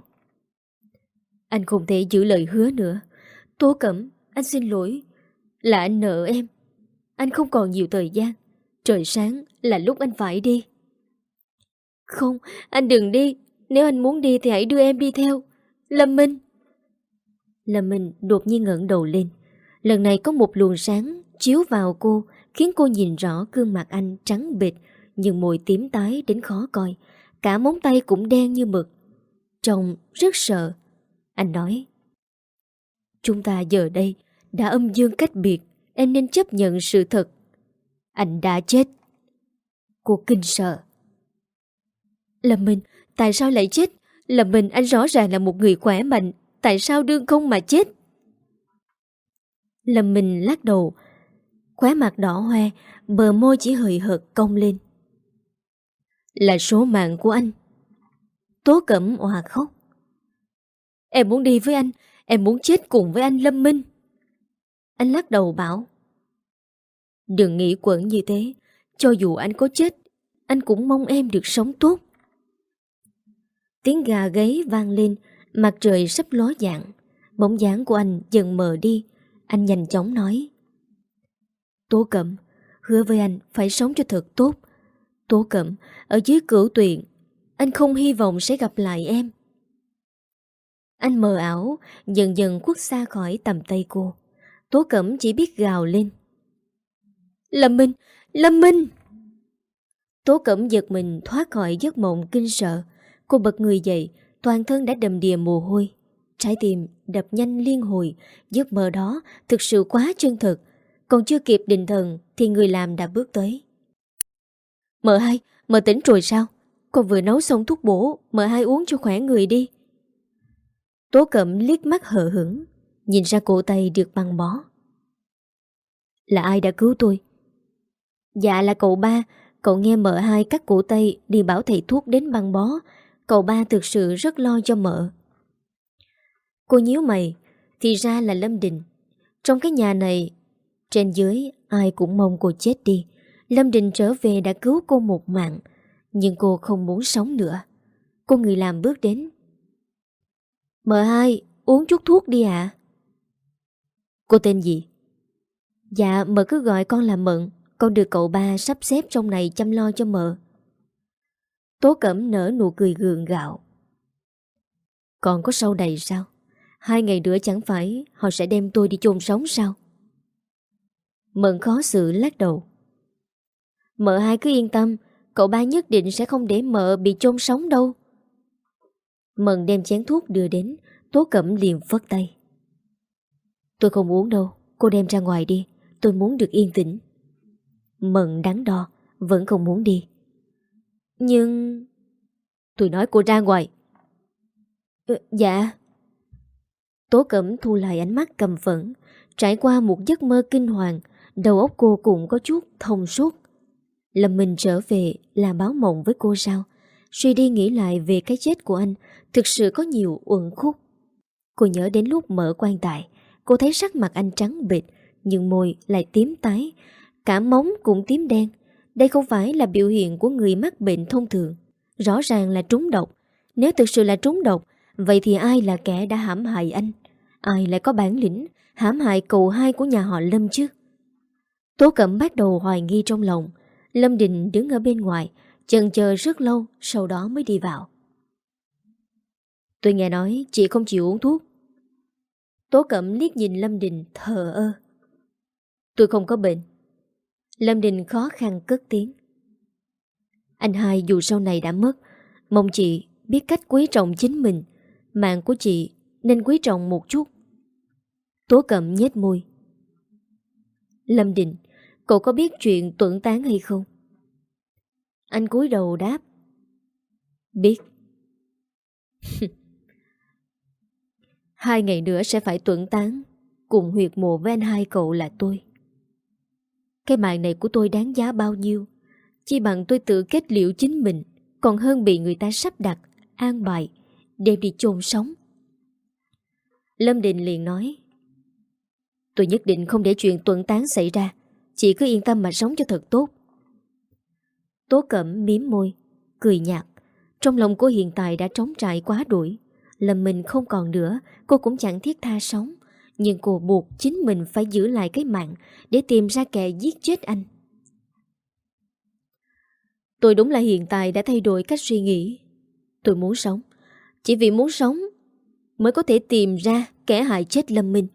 Anh không thể giữ lời hứa nữa. Tố Cẩm, anh xin lỗi. Là anh nợ em. Anh không còn nhiều thời gian. Trời sáng là lúc anh phải đi. Không, anh đừng đi. Nếu anh muốn đi thì hãy đưa em đi theo. Lâm Minh. Lâm Minh đột nhiên ngẩng đầu lên. Lần này có một luồng sáng chiếu vào cô, khiến cô nhìn rõ gương mặt anh trắng bệch, nhưng môi tím tái đến khó coi. Cả móng tay cũng đen như mực. Trông rất sợ. Anh nói. Chúng ta giờ đây đã âm dương cách biệt. Em nên chấp nhận sự thật. Anh đã chết. Cô kinh sợ. Lâm Minh, tại sao lại chết? Lâm Minh, anh rõ ràng là một người khỏe mạnh. Tại sao đương không mà chết? Lâm Minh lắc đầu, khóe mặt đỏ hoe, bờ môi chỉ hời hợt cong lên. Là số mạng của anh. Tố Cẩm òa khóc. Em muốn đi với anh. Em muốn chết cùng với anh Lâm Minh. Anh lắc đầu bảo. Đừng nghĩ quẩn như thế. Cho dù anh có chết, anh cũng mong em được sống tốt. Tiếng gà gáy vang lên. Mặt trời sắp ló dạng. Bóng dáng của anh dần mờ đi. Anh nhanh chóng nói. Tố Cẩm, hứa với anh phải sống cho thật tốt. Tố Cẩm, ở dưới cửu tuyền, anh không hy vọng sẽ gặp lại em. Anh mờ ảo, dần dần khuất xa khỏi tầm tay cô. Tố Cẩm chỉ biết gào lên. Lâm Minh, Lâm Minh! Tố Cẩm giật mình thoát khỏi giấc mộng kinh sợ. Cô bật người dậy, toàn thân đã đầm đìa mồ hôi. Trái tim đập nhanh liên hồi. Giấc mơ đó thực sự quá chân thực. Còn chưa kịp định thần thì người làm đã bước tới. Mợ hai, mợ tỉnh rồi sao? Con vừa nấu xong thuốc bổ, mợ hai uống cho khỏe người đi. Tố Cẩm liếc mắt hờ hững, nhìn ra cổ tay được băng bó. Là ai đã cứu tôi? Dạ là cậu ba. Cậu nghe mợ hai cắt cổ tay đi bảo thầy thuốc đến băng bó. Cậu ba thực sự rất lo cho mợ. Cô nhíu mày. Thì ra là Lâm Đình. Trong cái nhà này, trên dưới ai cũng mong cô chết đi. Lâm Đình trở về đã cứu cô một mạng, nhưng cô không muốn sống nữa. Cô người làm bước đến. Mợ hai, uống chút thuốc đi ạ. À? Cô tên gì? Dạ mợ cứ gọi con là Mận. Con được cậu ba sắp xếp trong này chăm lo cho mợ. Tố Cẩm nở nụ cười gượng gạo. Còn có sau này sao? Hai ngày nữa chẳng phải họ sẽ đem tôi đi chôn sống sao? Mận khó xử lắc đầu. Mợ hai cứ yên tâm, cậu ba nhất định sẽ không để mợ bị chôn sống đâu. Mận đem chén thuốc đưa đến. Tố Cẩm liền phất tay. Tôi không uống đâu, cô đem ra ngoài đi. Tôi muốn được yên tĩnh. Mận đắn đo, vẫn không muốn đi. Nhưng... Tôi nói cô ra ngoài. Ừ, dạ. Tố Cẩm thu lại ánh mắt căm phẫn. Trải qua một giấc mơ kinh hoàng, đầu óc cô cũng có chút thông suốt. Lâm Minh trở về là báo mộng với cô sao? Suy đi nghĩ lại về cái chết của anh, thực sự có nhiều uẩn khúc. Cô nhớ đến lúc mở quan tài, cô thấy sắc mặt anh trắng bệch, nhưng môi lại tím tái, cả móng cũng tím đen. Đây không phải là biểu hiện của người mắc bệnh thông thường. Rõ ràng là trúng độc. Nếu thực sự là trúng độc, vậy thì ai là kẻ đã hãm hại anh? Ai lại có bản lĩnh hãm hại cậu hai của nhà họ Lâm chứ? Tố Cẩm bắt đầu hoài nghi trong lòng. Lâm Đình đứng ở bên ngoài, chần chờ rất lâu, sau đó mới đi vào. Tôi nghe nói chị không chịu uống thuốc. Tố Cẩm liếc nhìn Lâm Đình thờ ơ. Tôi không có bệnh. Lâm Đình khó khăn cất tiếng. Anh hai dù sau này đã mất, mong chị biết cách quý trọng chính mình. Mạng của chị nên quý trọng một chút. Tố Cẩm nhếch môi. Lâm Đình, cậu có biết chuyện tuẫn tán hay không? Anh cúi đầu đáp. Biết. Hai ngày nữa sẽ phải tuẫn tán. Cùng huyệt mộ với anh hai cậu là tôi. Cái mạng này của tôi đáng giá bao nhiêu? Chỉ bằng tôi tự kết liễu chính mình, còn hơn bị người ta sắp đặt, an bài, đem đi chôn sống. Lâm Đình liền nói. Tôi nhất định không để chuyện tuẫn tán xảy ra. Chị cứ yên tâm mà sống cho thật tốt. Tố Cẩm mím môi, cười nhạt. Trong lòng cô hiện tại đã trống trải quá đuổi. Lâm Minh không còn nữa, cô cũng chẳng thiết tha sống. Nhưng cô buộc chính mình phải giữ lại cái mạng để tìm ra kẻ giết chết anh. Tôi đúng là hiện tại đã thay đổi cách suy nghĩ. Tôi muốn sống. Chỉ vì muốn sống mới có thể tìm ra kẻ hại chết Lâm Minh.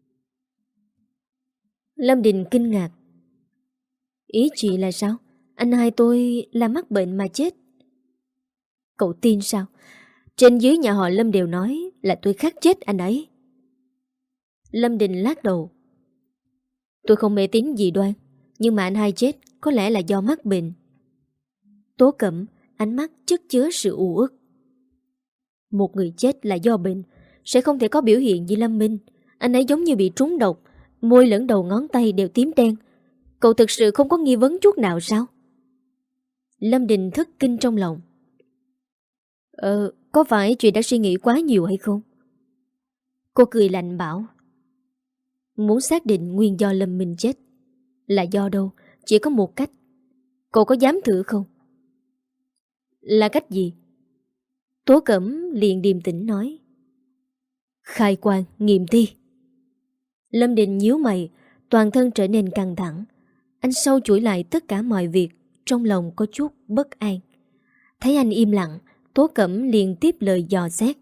Lâm Đình kinh ngạc. Ý chị là sao? Anh hai tôi là mắc bệnh mà chết. Cậu tin sao? Trên dưới nhà họ Lâm đều nói là tôi khắc chết anh ấy. Lâm Đình lắc đầu. Tôi không mê tín dị đoan, nhưng mà anh hai chết có lẽ là do mắc bệnh. Tố Cẩm, ánh mắt chất chứa sự u uất. Một người chết là do bệnh sẽ không thể có biểu hiện như Lâm Minh. Anh ấy giống như bị trúng độc, môi lẫn đầu ngón tay đều tím đen. Cậu thực sự không có nghi vấn chút nào sao? Lâm Đình thất kinh trong lòng. Ờ, có phải chuyện đã suy nghĩ quá nhiều hay không? Cô cười lạnh bảo. Muốn xác định nguyên do Lâm Minh chết là do đâu, chỉ có một cách. Cậu có dám thử không? Là cách gì? Tố Cẩm liền điềm tĩnh nói. Khai quang, nghiệm thi. Lâm Đình nhíu mày, toàn thân trở nên căng thẳng. Anh sâu chuỗi lại tất cả mọi việc, trong lòng có chút bất an. Thấy anh im lặng, Tố Cẩm liền tiếp lời dò xét.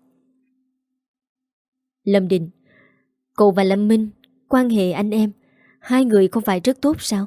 Lâm Đình, cậu và Lâm Minh, quan hệ anh em, hai người không phải rất tốt sao?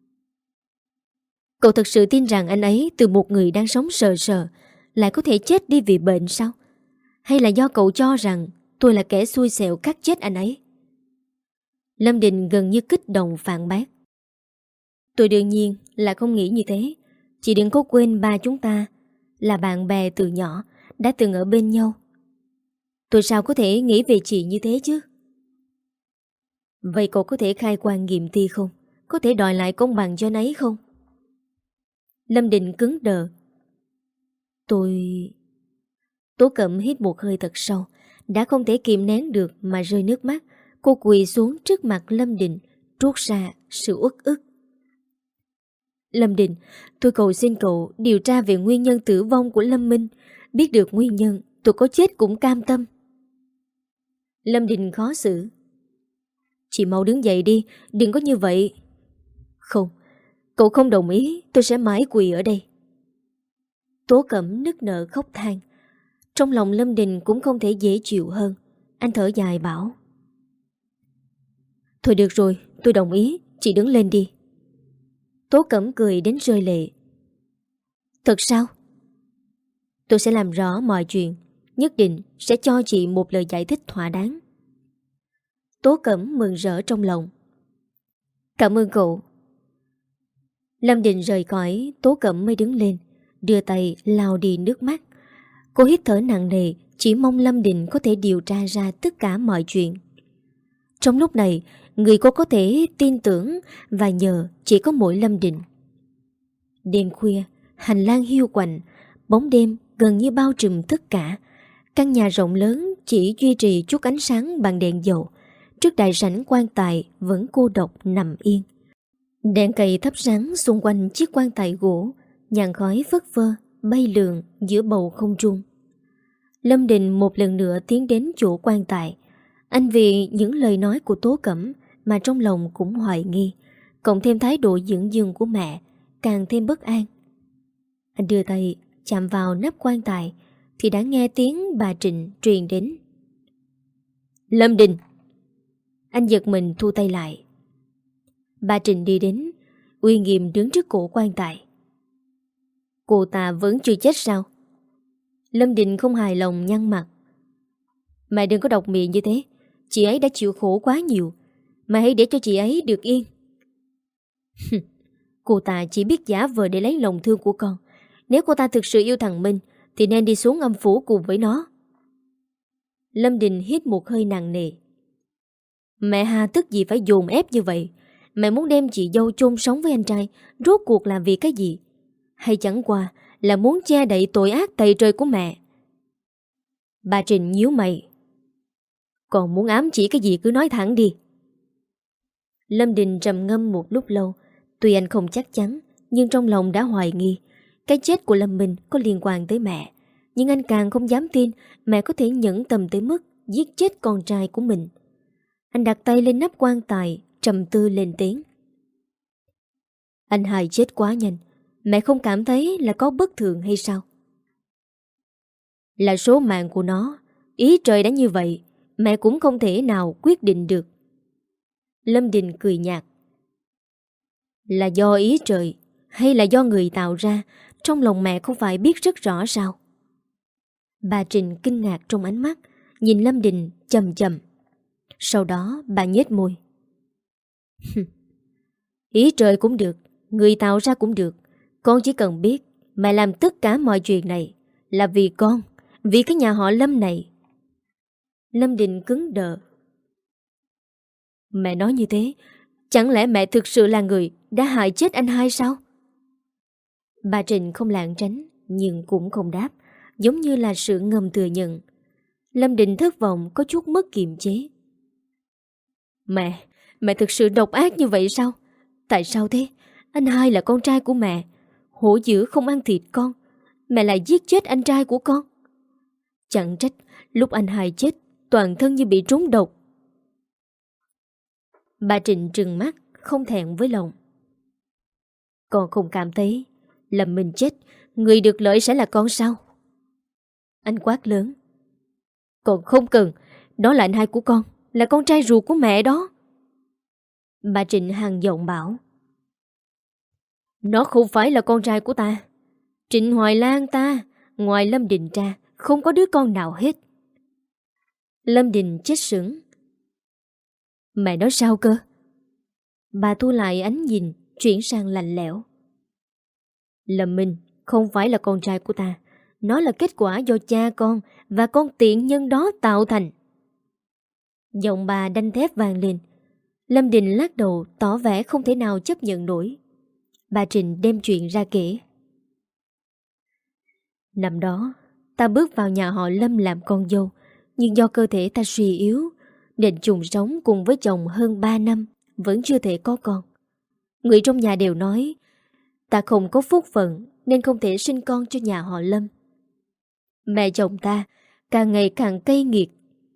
Cậu thật sự tin rằng anh ấy từ một người đang sống sờ sờ lại có thể chết đi vì bệnh sao? Hay là do cậu cho rằng tôi là kẻ xui xẻo cắt chết anh ấy? Lâm Đình gần như kích động phản bác. Tôi đương nhiên là không nghĩ như thế. Chị đừng có quên ba chúng ta là bạn bè từ nhỏ, đã từng ở bên nhau. Tôi sao có thể nghĩ về chị như thế chứ? Vậy cậu có thể khai quang nghiệm thi không? có thể đòi lại công bằng cho anh ấy không? Lâm Định cứng đờ. Tôi... Tố Cẩm hít một hơi thật sâu, đã không thể kìm nén được mà rơi nước mắt. Cô quỳ xuống trước mặt Lâm Định, trút ra sự uất ức. Lâm Định, tôi cầu xin cậu điều tra về nguyên nhân tử vong của Lâm Minh. Biết được nguyên nhân, tôi có chết cũng cam tâm. Lâm Định khó xử. Chị mau đứng dậy đi, đừng có như vậy. Không, cậu không đồng ý, tôi sẽ mãi quỳ ở đây. Tố Cẩm nức nở khóc than. Trong lòng Lâm Định cũng không thể dễ chịu hơn. Anh thở dài bảo: Thôi được rồi, tôi đồng ý, chị đứng lên đi. Tố Cẩm cười đến rơi lệ. Thật sao? Tôi sẽ làm rõ mọi chuyện, nhất định sẽ cho chị một lời giải thích thỏa đáng. Tố Cẩm mừng rỡ trong lòng. Cảm ơn cậu. Lâm Định rời khỏi, Tố Cẩm mới đứng lên, đưa tay lau đi nước mắt. Cô hít thở nặng nề, chỉ mong Lâm Định có thể điều tra ra tất cả mọi chuyện. Trong lúc này, người cô có thể tin tưởng và nhờ chỉ có mỗi Lâm Định. Đêm khuya, hành lang hiu quạnh, bóng đêm gần như bao trùm tất cả. Căn nhà rộng lớn chỉ duy trì chút ánh sáng bằng đèn dầu. Trước đại sảnh quan tài vẫn cô độc nằm yên. Đèn cầy thắp sáng xung quanh chiếc quan tài gỗ, nhàn khói phất phơ bay lượn giữa bầu không trung. Lâm Định một lần nữa tiến đến chỗ quan tài. Anh vì những lời nói của Tố Cẩm mà trong lòng cũng hoài nghi, cộng thêm thái độ dửng dưng của mẹ, càng thêm bất an. Anh đưa tay chạm vào nắp quan tài thì đã nghe tiếng bà Trịnh truyền đến. Lâm Định! Anh giật mình thu tay lại. Bà Trịnh đi đến, uy nghiêm đứng trước cổ quan tài. Cô ta vẫn chưa chết sao? Lâm Định không hài lòng nhăn mặt. Mẹ đừng có độc miệng như thế. Chị ấy đã chịu khổ quá nhiều. Mẹ hãy để cho chị ấy được yên. Cô ta chỉ biết giả vờ để lấy lòng thương của con. Nếu cô ta thực sự yêu thằng Minh thì nên đi xuống âm phủ cùng với nó. Lâm Định hít một hơi nặng nề. Mẹ hà tức gì phải dồn ép như vậy? Mẹ muốn đem chị dâu chôn sống với anh trai, rốt cuộc làm vì cái gì? Hay chẳng qua là muốn che đậy tội ác tày trời của mẹ? Bà Trịnh nhíu mày. Còn muốn ám chỉ cái gì cứ nói thẳng đi. Lâm Định trầm ngâm một lúc lâu. Tuy anh không chắc chắn, nhưng trong lòng đã hoài nghi cái chết của Lâm Minh có liên quan tới mẹ. Nhưng anh càng không dám tin mẹ có thể nhẫn tâm tới mức giết chết con trai của mình. Anh đặt tay lên nắp quan tài, trầm tư lên tiếng. Anh Hai chết quá nhanh. Mẹ không cảm thấy là có bất thường hay sao? Là số mạng của nó. Ý trời đã như vậy, mẹ cũng không thể nào quyết định được. Lâm Định cười nhạt. Là do ý trời hay là do người tạo ra? Trong lòng mẹ không phải biết rất rõ sao? Bà Trịnh kinh ngạc trong ánh mắt, nhìn Lâm Định chầm chầm. Sau đó bà nhếch môi. Ý trời cũng được, người tạo ra cũng được. Con chỉ cần biết mẹ làm tất cả mọi chuyện này là vì con, vì cái nhà họ Lâm này. Lâm Định cứng đờ. Mẹ nói như thế, chẳng lẽ mẹ thực sự là người đã hại chết anh Hai sao? Bà Trịnh không lảng tránh, nhưng cũng không đáp, giống như là sự ngầm thừa nhận. Lâm Định thất vọng có chút mất kiềm chế. Mẹ, mẹ thực sự độc ác như vậy sao? Tại sao thế? Anh Hai là con trai của mẹ, hổ dữ không ăn thịt con, mẹ lại giết chết anh trai của con. Chẳng trách lúc anh Hai chết, toàn thân như bị trúng độc. Bà Trịnh trừng mắt, không thẹn với lòng. Con không cảm thấy Lâm Minh chết, người được lợi sẽ là con sao? Anh quát lớn. Con không cần, đó là anh Hai của con, là con trai ruột của mẹ đó. Bà Trịnh hằn giọng bảo. Nó không phải là con trai của ta. Trịnh Hoài Lan ta, ngoài Lâm Định ra, không có đứa con nào hết. Lâm Định chết sững. Mẹ nói sao cơ? Bà thu lại ánh nhìn, chuyển sang lạnh lẽo. Lâm Minh không phải là con trai của ta. Nó là kết quả do cha con và con tiện nhân đó tạo thành. Giọng bà đanh thép vang lên. Lâm Đình lắc đầu tỏ vẻ không thể nào chấp nhận nổi. Bà Trịnh đem chuyện ra kể. Năm đó ta bước vào nhà họ Lâm làm con dâu, nhưng do cơ thể ta suy yếu nên chung sống cùng với chồng hơn ba năm vẫn chưa thể có con. Người trong nhà đều nói ta không có phúc phận nên không thể sinh con cho nhà họ Lâm. Mẹ chồng ta càng ngày càng cay nghiệt.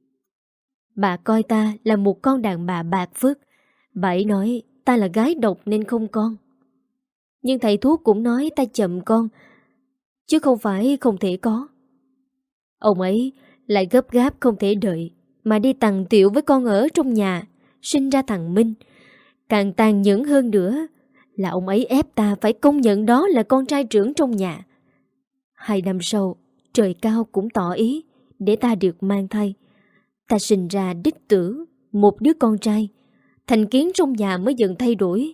Bà coi ta là một con đàn bà bạc phước. Bà ấy nói ta là gái độc nên không con. Nhưng thầy thuốc cũng nói ta chậm con, chứ không phải không thể có. Ông ấy lại gấp gáp không thể đợi mà đi tằng tiệu với con ở trong nhà, sinh ra thằng Minh. Càng tàn nhẫn hơn nữa là ông ấy ép ta phải công nhận đó là con trai trưởng trong nhà. Hai năm sau, trời cao cũng tỏ ý để ta được mang thai. Ta sinh ra đích tử một đứa con trai. Thành kiến trong nhà mới dần thay đổi.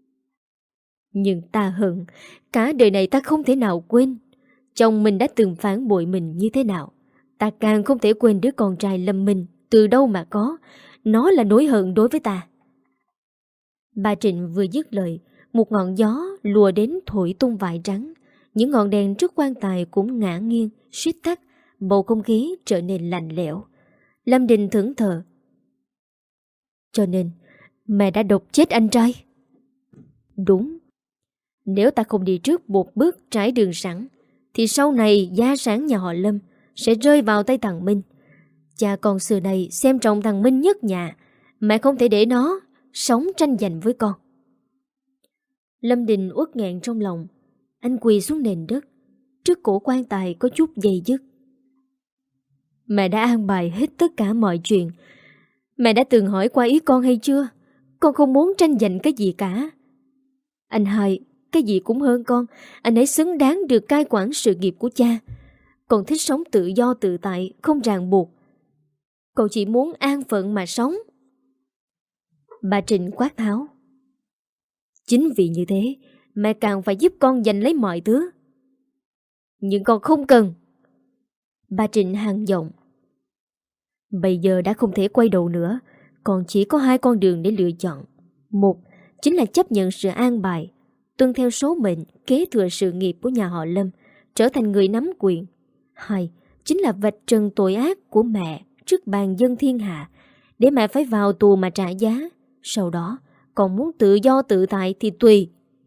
Nhưng ta hận, cả đời này ta không thể nào quên chồng mình đã từng phản bội mình như thế nào. Ta càng không thể quên đứa con trai Lâm Minh từ đâu mà có. Nó là nỗi hận đối với ta. Bà Trịnh vừa dứt lời, một ngọn gió lùa đến thổi tung vải trắng. Những ngọn đèn trước quan tài cũng ngã nghiêng, suýt tắt. Bầu không khí trở nên lạnh lẽo. Lâm Đình thẫn thờ. Cho nên mẹ đã độc chết anh trai. Đúng. Nếu ta không đi trước một bước trải đường sẵn thì sau này gia sản nhà họ Lâm sẽ rơi vào tay thằng Minh. Cha con xưa này xem trọng thằng Minh nhất nhà. Mẹ không thể để nó sống tranh giành với con. Lâm Đình uất nghẹn trong lòng. Anh quỳ xuống nền đất. Trước cổ quan tài có chút dây dứt. Mẹ đã an bài hết tất cả mọi chuyện. Mẹ đã từng hỏi qua ý con hay chưa? Con không muốn tranh giành cái gì cả. Anh hai cái gì cũng hơn con. Anh ấy xứng đáng được cai quản sự nghiệp của cha. Con thích sống tự do tự tại, không ràng buộc. Con chỉ muốn an phận mà sống. Bà Trịnh quát tháo. Chính vì như thế mẹ càng phải giúp con giành lấy mọi thứ. Nhưng con không cần. Bà Trịnh hằn giọng. Bây giờ đã không thể quay đầu nữa. Còn chỉ có hai con đường để lựa chọn. Một chính là chấp nhận sự an bài, tuân theo số mệnh, kế thừa sự nghiệp của nhà họ Lâm, trở thành người nắm quyền. Hai chính là vạch trần tội ác của mẹ trước bàn dân thiên hạ, để mẹ phải vào tù mà trả giá. Sau đó còn muốn tự do tự tại thì tùy.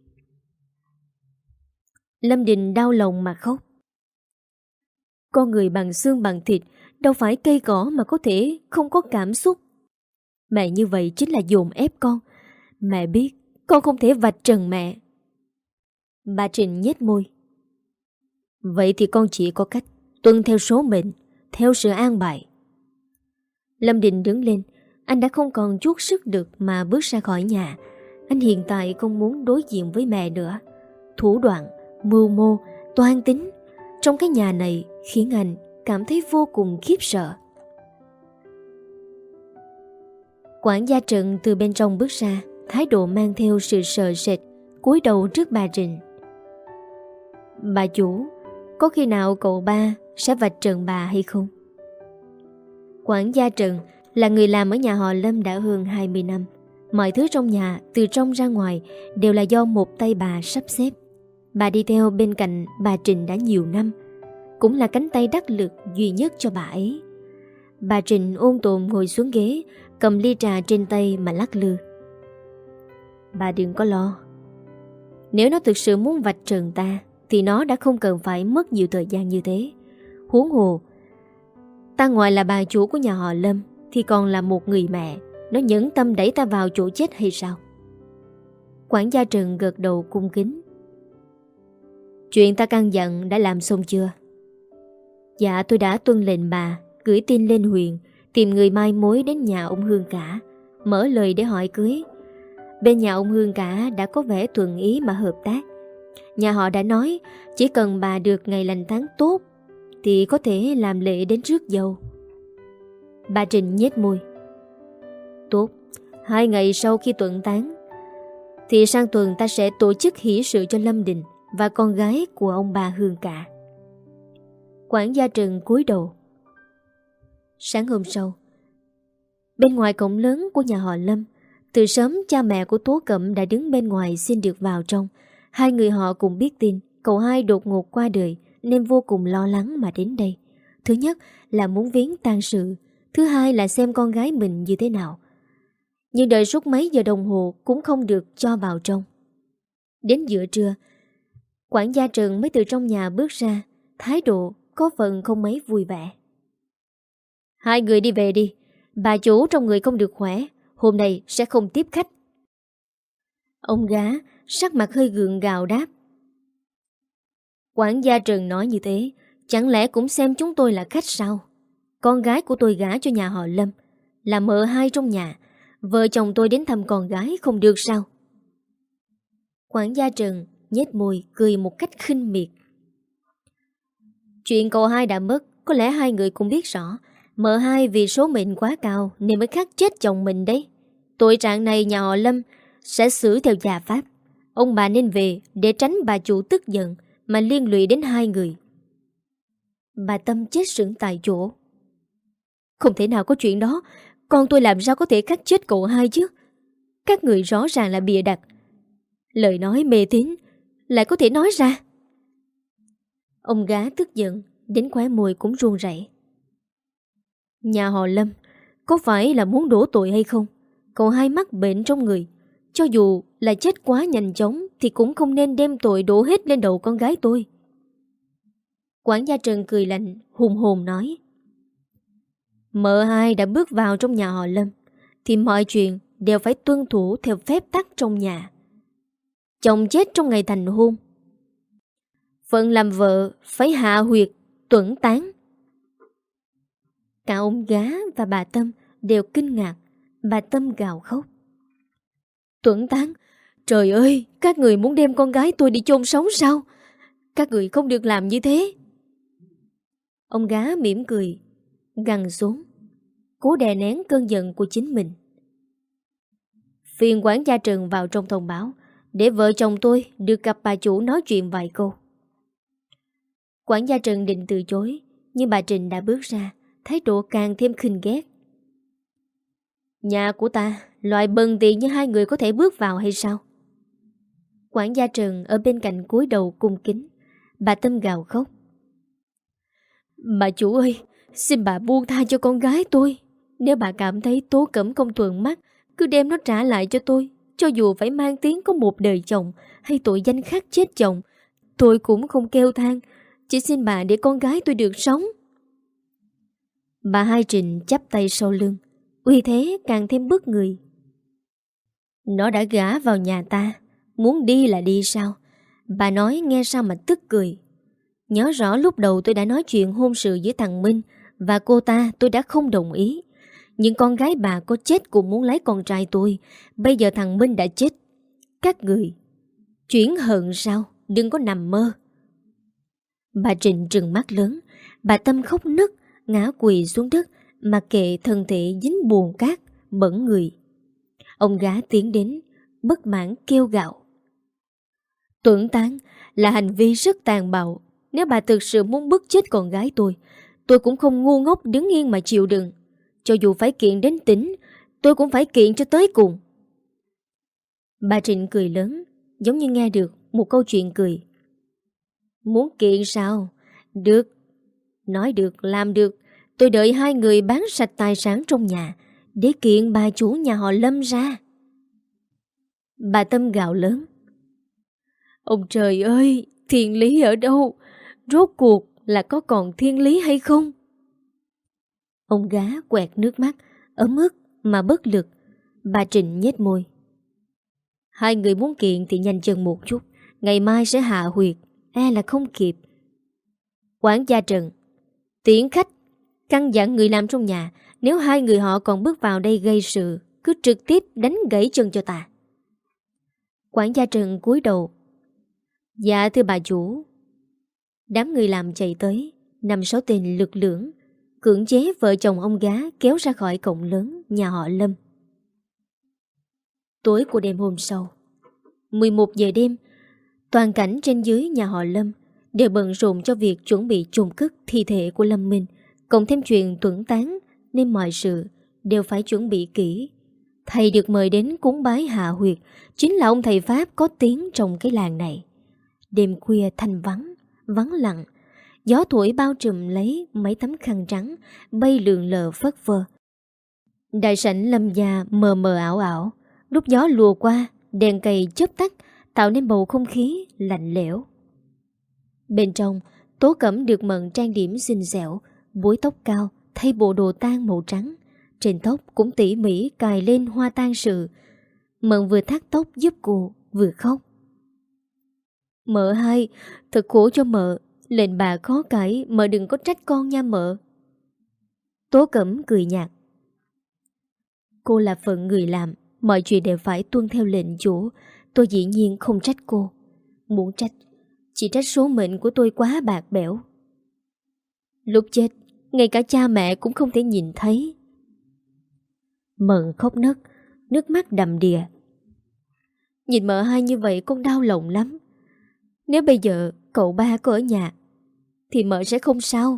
Lâm Đình đau lòng mà khóc. Con người bằng xương bằng thịt, đâu phải cây cỏ mà có thể không có cảm xúc. Mẹ như vậy chính là dồn ép con. Mẹ biết con không thể vạch trần mẹ. Bà Trịnh nhếch môi. Vậy thì con chỉ có cách tuân theo số mệnh, theo sự an bài. Lâm Đình đứng lên. Anh đã không còn chút sức được mà bước ra khỏi nhà. Anh hiện tại không muốn đối diện với mẹ nữa. Thủ đoạn, mưu mô, toan tính trong cái nhà này khiến anh cảm thấy vô cùng khiếp sợ. Quản gia Trần từ bên trong bước ra, thái độ mang theo sự sợ sệt, cúi đầu trước bà Trịnh. Bà chủ, có khi nào cậu ba sẽ vạch trần bà hay không? Quản gia Trần là người làm ở nhà họ Lâm đã hơn hai mươi năm. Mọi thứ trong nhà, từ trong ra ngoài, đều là do một tay bà sắp xếp. Bà đi theo bên cạnh bà Trịnh đã nhiều năm, cũng là cánh tay đắc lực duy nhất cho bà ấy. Bà Trịnh ôn tồn ngồi xuống ghế, cầm ly trà trên tay mà lắc lư. Bà đừng có lo. Nếu nó thực sự muốn vạch trần ta thì nó đã không cần phải mất nhiều thời gian như thế. Huống hồ, ta ngoài là bà chủ của nhà họ Lâm thì còn là một người mẹ. Nó nhẫn tâm đẩy ta vào chỗ chết hay sao? Quản gia Trần gật đầu cung kính. Chuyện ta căn dặn đã làm xong chưa? Dạ tôi đã tuân lệnh bà gửi tin lên huyện, tìm người mai mối đến nhà ông Hương Cả, mở lời để hỏi cưới. Bên nhà ông Hương Cả đã có vẻ thuận ý mà hợp tác. Nhà họ đã nói chỉ cần bà được ngày lành tháng tốt thì có thể làm lễ đến rước dâu. Bà Trịnh nhếch môi. Tốt, hai ngày sau khi tuần tán thì sang tuần ta sẽ tổ chức hỷ sự cho Lâm Đình và con gái của ông bà Hương Cả. Quản gia Trần cúi đầu. Sáng hôm sau, bên ngoài cổng lớn của nhà họ Lâm, Từ sớm cha mẹ của Tố Cẩm đã đứng bên ngoài xin được vào trong. Hai người họ cùng biết tin cậu hai đột ngột qua đời nên vô cùng lo lắng mà đến đây. Thứ nhất là muốn viếng tang sự, thứ hai là xem con gái mình như thế nào. Nhưng đợi suốt mấy giờ đồng hồ cũng không được cho vào trong. Đến giữa trưa, quản gia Trần mới từ trong nhà bước ra, thái độ có phần không mấy vui vẻ. Hai người đi về đi, bà chủ trong người không được khỏe, hôm nay sẽ không tiếp khách. Ông gá sắc mặt hơi gượng gạo đáp. Quản gia Trần nói như thế, chẳng lẽ cũng xem chúng tôi là khách sao? Con gái của tôi gả cho nhà họ Lâm, là mợ hai trong nhà, vợ chồng tôi đến thăm con gái không được sao? Quản gia Trần nhếch môi cười một cách khinh miệt. Chuyện cậu hai đã mất, có lẽ hai người cũng biết rõ. Mợ hai vì số mệnh quá cao nên mới khắc chết chồng mình đấy. Tội trạng này nhà họ Lâm sẽ xử theo gia pháp. Ông bà nên về để tránh bà chủ tức giận mà liên lụy đến hai người. Bà Tâm chết sững tại chỗ. Không thể nào có chuyện đó. Con tôi làm sao có thể khắc chết cậu hai chứ? Các người rõ ràng là bịa đặt. Lời nói mê tín lại có thể nói ra. Ông gá tức giận đến khóe môi cũng run rẩy. Nhà họ Lâm có phải là muốn đổ tội hay không? Cậu hai mắc bệnh trong người, cho dù là chết quá nhanh chóng thì cũng không nên đem tội đổ hết lên đầu con gái tôi. Quản gia Trần cười lạnh hùng hồn nói. Mợ hai đã bước vào trong nhà họ Lâm thì mọi chuyện đều phải tuân thủ theo phép tắc trong nhà. Chồng chết trong ngày thành hôn, phận làm vợ phải hạ huyệt tuẩn tán. Cả ông gá và bà Tâm đều kinh ngạc. Bà Tâm gào khóc. Tuẩn tán? Trời ơi, các người muốn đem con gái tôi đi chôn sống sao? Các người không được làm như thế. Ông gá mỉm cười, gằn xuống, cố đè nén cơn giận của chính mình. Phiền quản gia Trần vào trong thông báo để vợ chồng tôi được gặp bà chủ nói chuyện vài câu. Quản gia Trần định từ chối, nhưng bà Trịnh đã bước ra, thái độ càng thêm khinh ghét. Nhà của ta, loại bần tiện như hai người có thể bước vào hay sao? Quản gia Trần ở bên cạnh cúi đầu cung kính. Bà Tâm gào khóc. Bà chủ ơi, xin bà buông tha cho con gái tôi. Nếu bà cảm thấy Tố Cẩm không thuận mắt, cứ đem nó trả lại cho tôi. Cho dù phải mang tiếng có một đời chồng hay tội danh khắc chết chồng, tôi cũng không kêu than. Chỉ xin bà để con gái tôi được sống. Bà Hai Trịnh chắp tay sau lưng, uy thế càng thêm bức người. Nó đã gả vào nhà ta, muốn đi là đi sao? Bà nói nghe sao mà tức cười. Nhớ rõ lúc đầu tôi đã nói chuyện hôn sự với thằng Minh và cô ta tôi đã không đồng ý. Nhưng con gái bà có chết cũng muốn lấy con trai tôi. Bây giờ thằng Minh đã chết. Các người chuyển hận sao? Đừng có nằm mơ. Bà Trịnh trừng mắt lớn. Bà Tâm khóc nức, ngã quỳ xuống đất, mặc kệ thân thể dính bùn cát bẩn người. Ông gá tiến đến, bất mãn kêu gào. Tuẩn tán là hành vi rất tàn bạo. Nếu bà thực sự muốn bức chết con gái tôi, tôi cũng không ngu ngốc đứng yên mà chịu đựng. Cho dù phải kiện đến tỉnh, tôi cũng phải kiện cho tới cùng. Bà Trịnh cười lớn, giống như nghe được một câu chuyện cười. Muốn kiện sao? Được. Nói được, làm được. Tôi đợi hai người bán sạch tài sản trong nhà để kiện bà chủ nhà họ Lâm ra. Bà Tâm gào lớn. Ông trời ơi, thiên lý ở đâu? Rốt cuộc là có còn thiên lý hay không? Ông gá quẹt nước mắt, ấm ức mà bất lực. Bà Trịnh nhếch môi. Hai người muốn kiện thì nhanh chân một chút, ngày mai sẽ hạ huyệt, e là không kịp. Quản gia Trần, tiễn khách, căn dặn người làm trong nhà, nếu hai người họ còn bước vào đây gây sự, cứ trực tiếp đánh gãy chân cho ta. Quản gia Trần cúi đầu. Dạ thưa bà chủ. Đám người làm chạy tới, năm sáu tên lực lưỡng, cưỡng chế vợ chồng ông gá kéo ra khỏi cổng lớn nhà họ Lâm. Tối của đêm hôm sau, mười một giờ đêm, toàn cảnh trên dưới nhà họ Lâm đều bận rộn cho việc chuẩn bị chôn cất thi thể của Lâm Minh, cộng thêm chuyện tuẩn tán nên mọi sự đều phải chuẩn bị kỹ. Thầy được mời đến cúng bái hạ huyệt chính là ông thầy Pháp có tiếng trong cái làng này. Đêm khuya thanh vắng, vắng lặng. Gió thổi bao trùm lấy mấy tấm khăn trắng, bay lượn lờ phất phơ. Đại sảnh lâm gia mờ mờ ảo ảo. Lúc gió lùa qua, đèn cầy chớp tắt, tạo nên bầu không khí lạnh lẽo. Bên trong, Tố Cẩm được Mận trang điểm xinh xẻo, búi tóc cao, thay bộ đồ tang màu trắng. Trên tóc cũng tỉ mỉ cài lên hoa tang sự. Mận vừa thắt tóc giúp cô, vừa khóc. Mợ hai, thật khổ cho mợ. Lệnh bà khó cãi, mợ đừng có trách con nha mợ. Tố Cẩm cười nhạt. Cô là phận người làm, mọi chuyện đều phải tuân theo lệnh chủ. Tôi dĩ nhiên không trách cô. Muốn trách, chỉ trách số mệnh của tôi quá bạc bẽo. Lúc chết, ngay cả cha mẹ cũng không thể nhìn thấy. Mận khóc nấc, nước mắt đầm đìa. Nhìn mợ hai như vậy con đau lòng lắm. Nếu bây giờ cậu ba có ở nhà thì mợ sẽ không sao.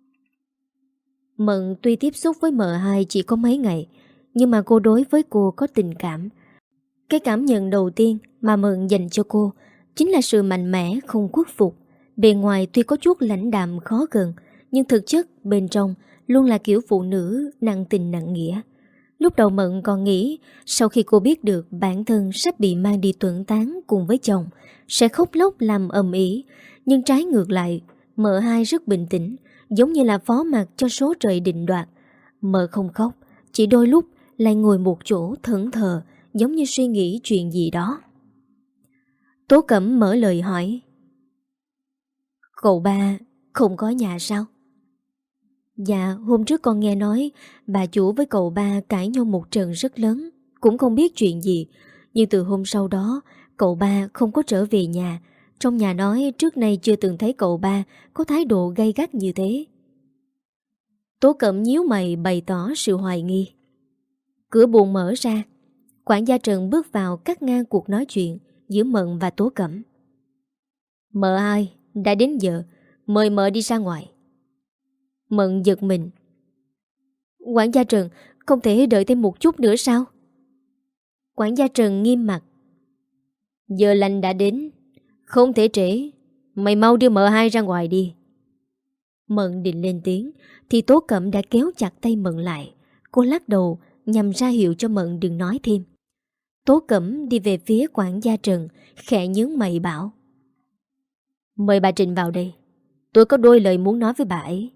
Mận tuy tiếp xúc với mợ hai chỉ có mấy ngày, nhưng mà cô đối với cô có tình cảm. Cái cảm nhận đầu tiên mà Mận dành cho cô chính là sự mạnh mẽ không khuất phục. Bề ngoài tuy có chút lãnh đạm khó gần, nhưng thực chất bên trong luôn là kiểu phụ nữ nặng tình nặng nghĩa. Lúc đầu Mận còn nghĩ sau khi cô biết được bản thân sắp bị mang đi tuẫn tán cùng với chồng sẽ khóc lóc làm ầm ĩ, nhưng trái ngược lại, mợ hai rất bình tĩnh, giống như là phó mặc cho số trời định đoạt. Mợ không khóc, chỉ đôi lúc lại ngồi một chỗ thẫn thờ, giống như suy nghĩ chuyện gì đó. Tố Cẩm mở lời hỏi. Cậu ba không có nhà sao? Dạ, hôm trước con nghe nói bà chủ với cậu ba cãi nhau một trận rất lớn, cũng không biết chuyện gì. Nhưng từ hôm sau đó, cậu ba không có trở về nhà. Trong nhà nói trước nay chưa từng thấy cậu ba có thái độ gay gắt như thế. Tố Cẩm nhíu mày bày tỏ sự hoài nghi. Cửa buồng mở ra, quản gia Trần bước vào cắt ngang cuộc nói chuyện giữa Mận và Tố Cẩm. Mợ ai, đã đến giờ, mời mợ đi ra ngoài. Mận giật mình. Quản gia Trần, không thể đợi thêm một chút nữa sao? Quản gia Trần nghiêm mặt. Giờ lành đã đến, không thể trễ. Mày mau đưa mợ hai ra ngoài đi. Mận định lên tiếng thì Tố Cẩm đã kéo chặt tay Mận lại. Cô lắc đầu nhằm ra hiệu cho Mận đừng nói thêm. Tố Cẩm đi về phía quản gia Trần, khẽ nhướng mày bảo. Mời bà Trịnh vào đây, tôi có đôi lời muốn nói với bà ấy.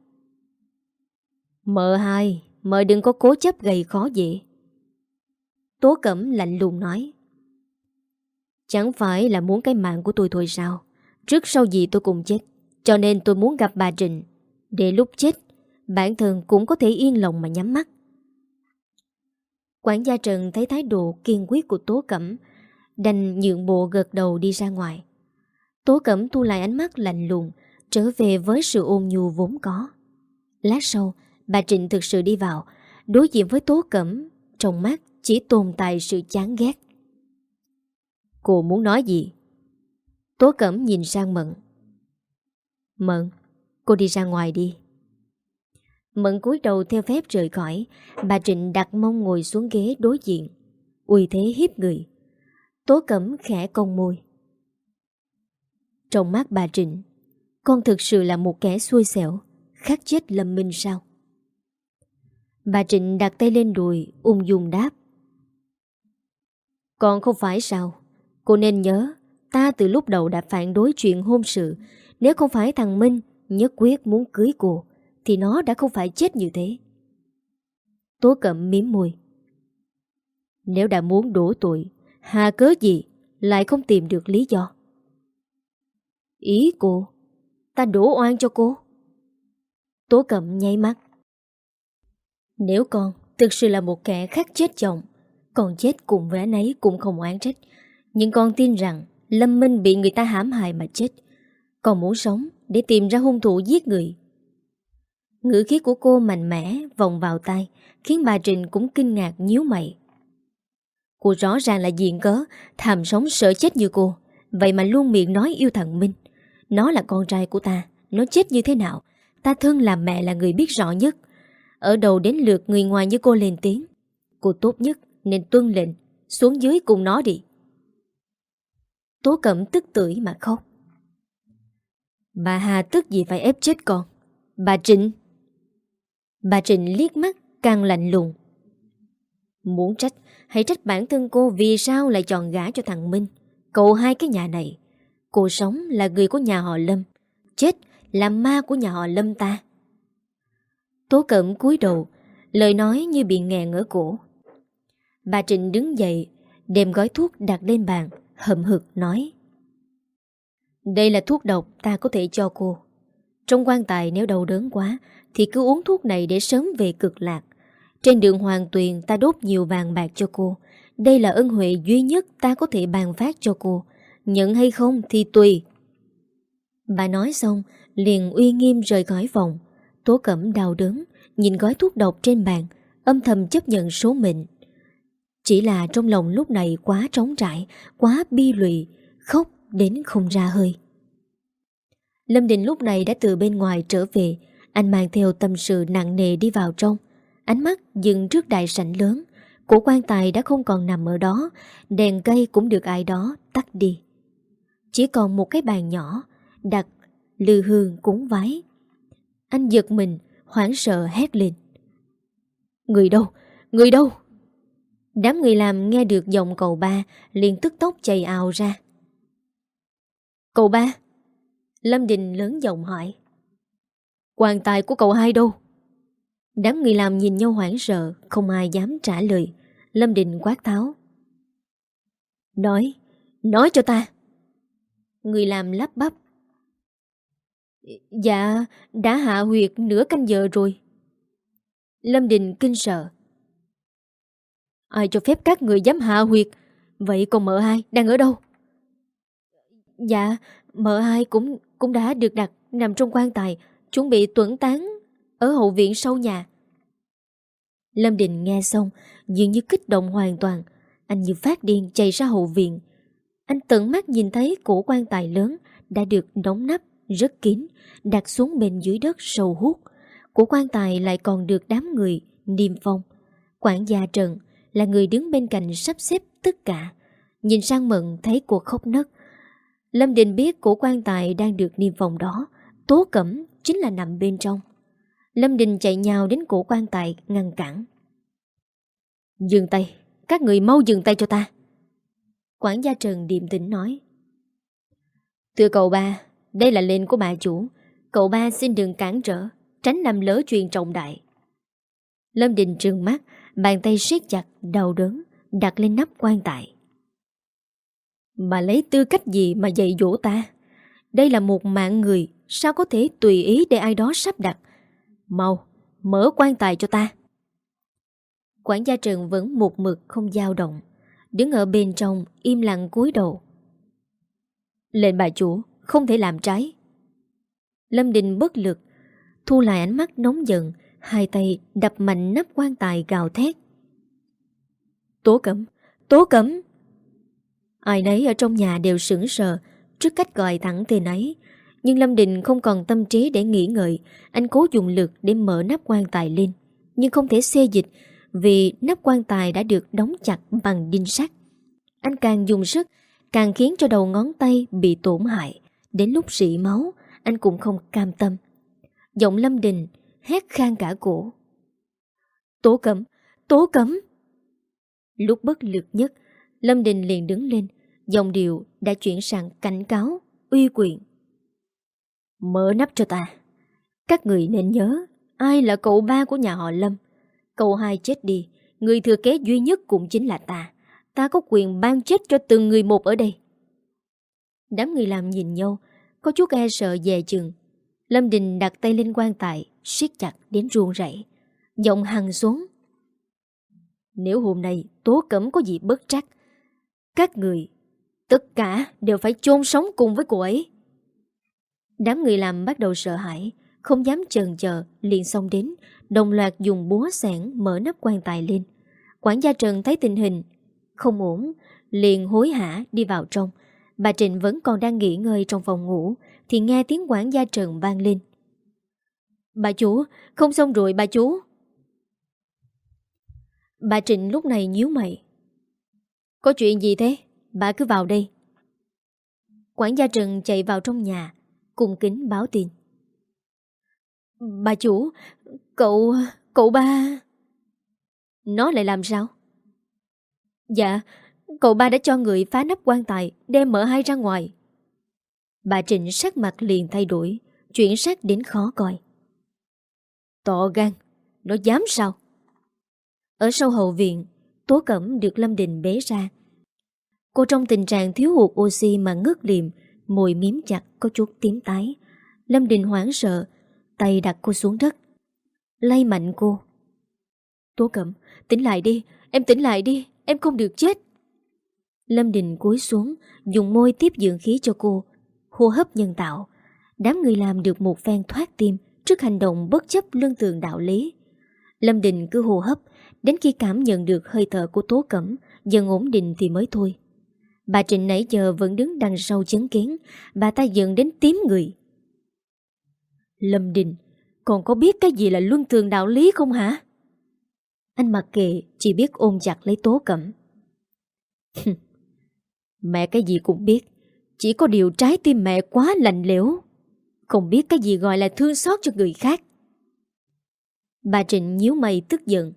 Mợ hai, mợ đừng có cố chấp gầy khó dễ. Tố Cẩm lạnh lùng nói. Chẳng phải là muốn cái mạng của tôi thôi sao? Trước sau gì tôi cũng chết, cho nên tôi muốn gặp bà Trịnh, để lúc chết bản thân cũng có thể yên lòng mà nhắm mắt. Quản gia Trần thấy thái độ kiên quyết của Tố Cẩm, đành nhượng bộ gật đầu đi ra ngoài. Tố Cẩm thu lại ánh mắt lạnh lùng, trở về với sự ôn nhu vốn có. Lát sau, bà Trịnh thực sự đi vào, đối diện với Tố Cẩm, trong mắt chỉ tồn tại sự chán ghét. Cô muốn nói gì? Tố Cẩm nhìn sang Mận. Mận, cô đi ra ngoài đi. Mận cúi đầu theo phép rời khỏi. Bà Trịnh đặt mông ngồi xuống ghế đối diện, uy thế hiếp người. Tố Cẩm khẽ cong môi. Trong mắt bà Trịnh, con thực sự là một kẻ xui xẻo, khát chết Lâm Minh sao? Bà Trịnh đặt tay lên đùi, ung dung đáp. Con không phải sao? Cô nên nhớ, ta từ lúc đầu đã phản đối chuyện hôn sự. Nếu không phải thằng Minh nhất quyết muốn cưới cô, thì nó đã không phải chết như thế. Tố Cẩm mím môi. Nếu đã muốn đổ tội, hà cớ gì lại không tìm được lý do? Ý cô, ta đổ oan cho cô? Tố Cẩm nháy mắt. Nếu con thực sự là một kẻ khát chết chồng, con chết cùng với anh ấy cũng không oán trách. Nhưng con tin rằng Lâm Minh bị người ta hãm hại mà chết. Con muốn sống để tìm ra hung thủ giết người. Ngữ khí của cô mạnh mẽ vòng vào tai, khiến bà Trịnh cũng kinh ngạc nhíu mày. Cô rõ ràng là diện cớ tham sống sợ chết như cô, vậy mà luôn miệng nói yêu thằng Minh. Nó là con trai của ta, nó chết như thế nào ta thân làm mẹ là người biết rõ nhất. Ở đầu đến lượt người ngoài như cô lên tiếng. Cô tốt nhất nên tuân lệnh, xuống dưới cùng nó đi. Tố Cẩm tức tưởi mà khóc. Bà Hà tức gì phải ép chết con? Bà Trịnh. Bà Trịnh liếc mắt càng lạnh lùng. Muốn trách, hãy trách bản thân cô vì sao lại chọn gả cho thằng Minh, cậu hai cái nhà này. Cô sống là người của nhà họ Lâm, chết là ma của nhà họ Lâm ta. Tố Cẩm cúi đầu, lời nói như bị nghẹn ở cổ. Bà Trịnh đứng dậy, đem gói thuốc đặt lên bàn, hậm hực nói: Đây là thuốc độc ta có thể cho cô. Trong quan tài nếu đau đớn quá thì cứ uống thuốc này để sớm về cực lạc. Trên đường Hoàng Tuyền ta đốt nhiều vàng bạc cho cô. Đây là ân huệ duy nhất ta có thể ban phát cho cô. Nhận hay không thì tùy. Bà nói xong liền uy nghiêm rời khỏi phòng. Tố Cẩm đau đớn nhìn gói thuốc độc trên bàn, âm thầm chấp nhận số mệnh. Chỉ là trong lòng lúc này quá trống trải, quá bi lụy, khóc đến không ra hơi. Lâm Đình lúc này đã từ bên ngoài trở về. Anh mang theo tâm sự nặng nề đi vào trong. Ánh mắt dừng trước đại sảnh lớn. Cổ quan tài đã không còn nằm ở đó, đèn cây cũng được ai đó tắt đi. Chỉ còn một cái bàn nhỏ đặt lư hương cúng vái. Anh giật mình, hoảng sợ hét lên: Người đâu? Người đâu? Đám người làm nghe được giọng cậu ba liền tức tốc chạy ào ra. Cậu ba? Lâm Đình lớn giọng hỏi. Quan tài của cậu hai đâu? Đám người làm nhìn nhau hoảng sợ, không ai dám trả lời. Lâm Đình quát tháo: Nói, nói cho ta. Người làm lắp bắp: Dạ, đã hạ huyệt nửa canh giờ rồi. Lâm Đình kinh sợ: Ai cho phép các người dám hạ huyệt? Vậy còn mợ hai đang ở đâu? Dạ, mợ hai cũng cũng đã được đặt nằm trong quan tài, chuẩn bị tuẫn táng ở hậu viện sau nhà. Lâm Đình nghe xong dường như kích động hoàn toàn. Anh như phát điên chạy ra hậu viện. Anh tận mắt nhìn thấy cổ quan tài lớn đã được đóng nắp rất kín, đặt xuống bên dưới đất sâu hút. Cổ quan tài lại còn được đám người niêm phong. Quản gia Trần là người đứng bên cạnh sắp xếp tất cả. Nhìn sang Mận thấy cô khóc nấc. Lâm Đình biết cổ quan tài đang được niêm phong đó, Tố Cẩm chính là nằm bên trong. Lâm Đình chạy nhào đến cổ quan tài ngăn cản. Dừng tay, các người mau dừng tay cho ta. Quản gia Trần điềm tĩnh nói. Thưa cậu ba, đây là lệnh của bà chủ. Cậu ba xin đừng cản trở, tránh làm lỡ chuyện trọng đại. Lâm Đình trừng mắt, bàn tay siết chặt, đau đớn, đặt lên nắp quan tài. Bà lấy tư cách gì mà dạy dỗ ta? Đây là một mạng người, sao có thể tùy ý để ai đó sắp đặt? Mau, mở quan tài cho ta. Quản gia Trần vẫn một mực không dao động, đứng ở bên trong im lặng cúi đầu. Lệnh bà chủ, không thể làm trái. Lâm Đình bất lực, thu lại ánh mắt nóng giận, hai tay đập mạnh nắp quan tài gào thét. Tố Cẩm, Tố Cẩm. Ai nấy ở trong nhà đều sững sờ trước cách gọi thẳng tên ấy. Nhưng Lâm Đình không còn tâm trí để nghĩ ngợi. Anh cố dùng lực để mở nắp quan tài lên, nhưng không thể xê dịch vì nắp quan tài đã được đóng chặt bằng đinh sắt. Anh càng dùng sức, càng khiến cho đầu ngón tay bị tổn hại. Đến lúc rỉ máu, anh cũng không cam tâm. Giọng Lâm Đình hét khan cả cổ. Tố Cẩm, Tố Cẩm. Lúc bất lực nhất, Lâm Đình liền đứng lên, giọng điệu đã chuyển sang cảnh cáo, uy quyền. Mở nắp cho ta. Các người nên nhớ, ai là cậu ba của nhà họ Lâm. Cậu hai chết đi, người thừa kế duy nhất cũng chính là ta. Ta có quyền ban chết cho từng người một ở đây. Đám người làm nhìn nhau, có chút e sợ dè chừng. Lâm Đình đặt tay lên quan tài, siết chặt đến run rẩy, giọng hằn xuống. Nếu hôm nay Tố Cẩm có gì bất trắc, các người tất cả đều phải chôn sống cùng với cô ấy. Đám người làm bắt đầu sợ hãi, không dám chần chờ, liền xông đến, đồng loạt dùng búa xẻng mở nắp quan tài lên. Quản gia Trần thấy tình hình không ổn, liền hối hả đi vào trong. Bà Trịnh vẫn còn đang nghỉ ngơi trong phòng ngủ thì nghe tiếng quản gia Trần vang lên. Bà chủ, không xong rồi bà chủ. Bà Trịnh lúc này nhíu mày. Có chuyện gì thế? Bà cứ vào đây. Quản gia Trần chạy vào trong nhà, cung kính báo tin. Bà chủ, cậu... cậu ba... Nó lại làm sao? Dạ, cậu ba đã cho người phá nắp quan tài, đem mợ hai ra ngoài. Bà Trịnh sắc mặt liền thay đổi, chuyển sắc đến khó coi. To gan, nó dám sao? Ở sau hậu viện, Tố Cẩm được Lâm Đình bế ra. Cô trong tình trạng thiếu hụt oxy mà ngất liệm, môi miếm chặt có chút tím tái. Lâm Đình hoảng sợ, tay đặt cô xuống đất, lay mạnh cô. Tố Cẩm, tỉnh lại đi, em tỉnh lại đi, em không được chết. Lâm Đình cúi xuống, dùng môi tiếp dưỡng khí cho cô, hô hấp nhân tạo. Đám người làm được một phen thoát tim trước hành động bất chấp lương tường đạo lý. Lâm Đình cứ hô hấp, đến khi cảm nhận được hơi thở của Tố Cẩm dần ổn định thì mới thôi. Bà Trịnh nãy giờ vẫn đứng đằng sau chứng kiến, bà ta giận đến tím người. Lâm Đình, còn có biết cái gì là luân thường đạo lý không hả? Anh mặc kệ, chỉ biết ôm chặt lấy Tố Cẩm. Mẹ cái gì cũng biết, chỉ có điều trái tim mẹ quá lạnh lẽo, không biết cái gì gọi là thương xót cho người khác. Bà Trịnh nhíu mày tức giận.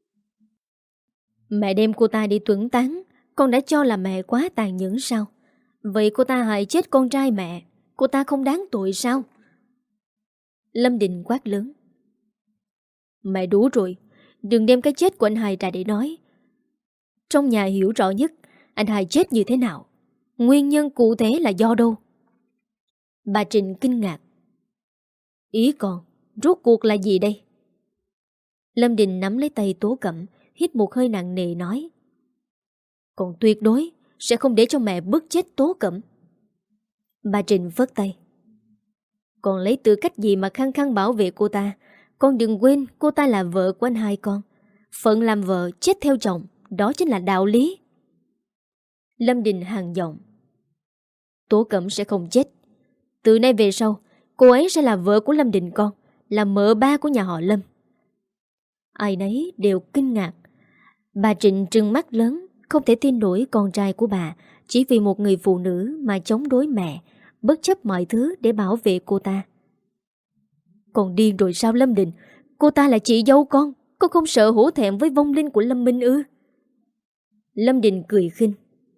Mẹ đem cô ta đi tuẫn tán, con đã cho là mẹ quá tàn nhẫn sao? Vậy cô ta hại chết con trai mẹ, cô ta không đáng tội sao? Lâm Đình quát lớn. Mẹ đủ rồi, đừng đem cái chết của anh hai ra để nói. Trong nhà hiểu rõ nhất anh hai chết như thế nào, nguyên nhân cụ thể là do đâu? Bà Trịnh kinh ngạc. Ý con, rốt cuộc là gì đây? Lâm Đình nắm lấy tay Tố Cẩm, hít một hơi nặng nề nói. Còn tuyệt đối sẽ không để cho mẹ bức chết Tố Cẩm. Bà Trịnh vất tay. Còn lấy tư cách gì mà khăng khăng bảo vệ cô ta? Con đừng quên cô ta là vợ của anh hai con. Phận làm vợ chết theo chồng, đó chính là đạo lý. Lâm Đình hằn giọng. Tố Cẩm sẽ không chết. Từ nay về sau, cô ấy sẽ là vợ của Lâm Đình con, là mợ ba của nhà họ Lâm. Ai nấy đều kinh ngạc. Bà Trịnh trừng mắt lớn, không thể tin nổi con trai của bà chỉ vì một người phụ nữ mà chống đối mẹ, bất chấp mọi thứ để bảo vệ cô ta. Còn điên rồi sao Lâm Đình? Cô ta là chị dâu con, con không sợ hổ thẹn với vong linh của Lâm Minh ư? Lâm Đình cười khinh.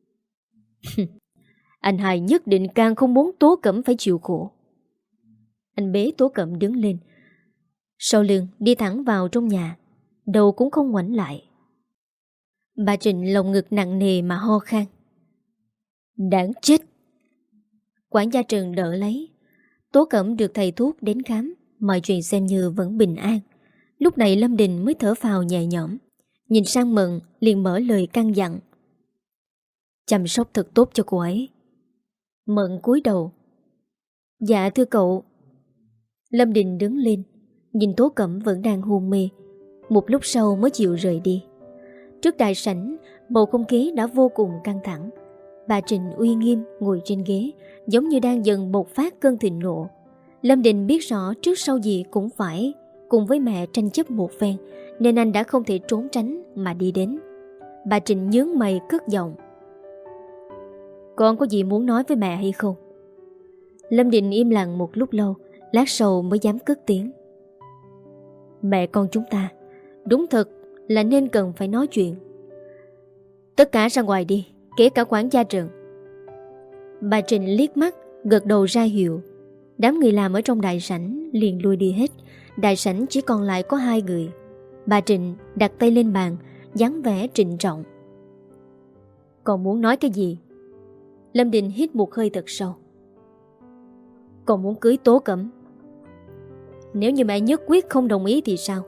Anh hai nhất định càng không muốn Tố Cẩm phải chịu khổ. Anh bế Tố Cẩm đứng lên, sau lưng đi thẳng vào trong nhà, đầu cũng không ngoảnh lại. Bà Trịnh lồng ngực nặng nề mà ho khan. Đáng chết. Quản gia Trần đỡ lấy. Tố Cẩm được thầy thuốc đến khám, mọi chuyện xem như vẫn bình an. Lúc này Lâm Đình mới thở phào nhẹ nhõm, nhìn sang Mận liền mở lời căn dặn. Chăm sóc thật tốt cho cô ấy. Mận cúi đầu. Dạ thưa cậu. Lâm Đình đứng lên, nhìn Tố Cẩm vẫn đang hôn mê, một lúc sau mới chịu rời đi. Trước đại sảnh, bầu không khí đã vô cùng căng thẳng. Bà Trịnh uy nghiêm ngồi trên ghế, giống như đang dần bộc phát cơn thịnh nộ. Lâm Đình biết rõ trước sau gì cũng phải cùng với mẹ tranh chấp một phen, nên anh đã không thể trốn tránh mà đi đến. Bà Trịnh nhướng mày cất giọng. Con có gì muốn nói với mẹ hay không? Lâm Đình im lặng một lúc lâu, lát sau mới dám cất tiếng. Mẹ con chúng ta đúng thật là nên cần phải nói chuyện. Tất cả ra ngoài đi, kể cả quản gia Trần. Bà Trịnh liếc mắt, gật đầu ra hiệu. Đám người làm ở trong đại sảnh liền lui đi hết. Đại sảnh chỉ còn lại có hai người. Bà Trịnh đặt tay lên bàn, dáng vẻ trịnh trọng. Còn muốn nói cái gì? Lâm Đình hít một hơi thật sâu. Còn muốn cưới Tố Cẩm. Nếu như mẹ nhất quyết không đồng ý thì sao?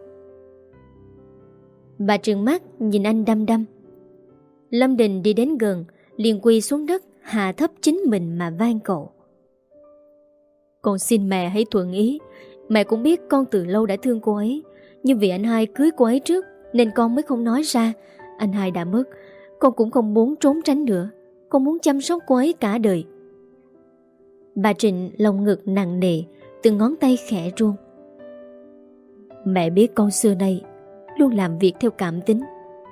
Bà trừng mắt nhìn anh đăm đăm. Lâm Đình đi đến gần, liền quỳ xuống đất, hạ thấp chính mình mà van cầu. Con xin mẹ hãy thuận ý. Mẹ cũng biết con từ lâu đã thương cô ấy, nhưng vì anh hai cưới cô ấy trước nên con mới không nói ra. Anh hai đã mất, con cũng không muốn trốn tránh nữa. Con muốn chăm sóc cô ấy cả đời. Bà Trịnh lồng ngực nặng nề, từng ngón tay khẽ run. Mẹ biết con xưa nay luôn làm việc theo cảm tính,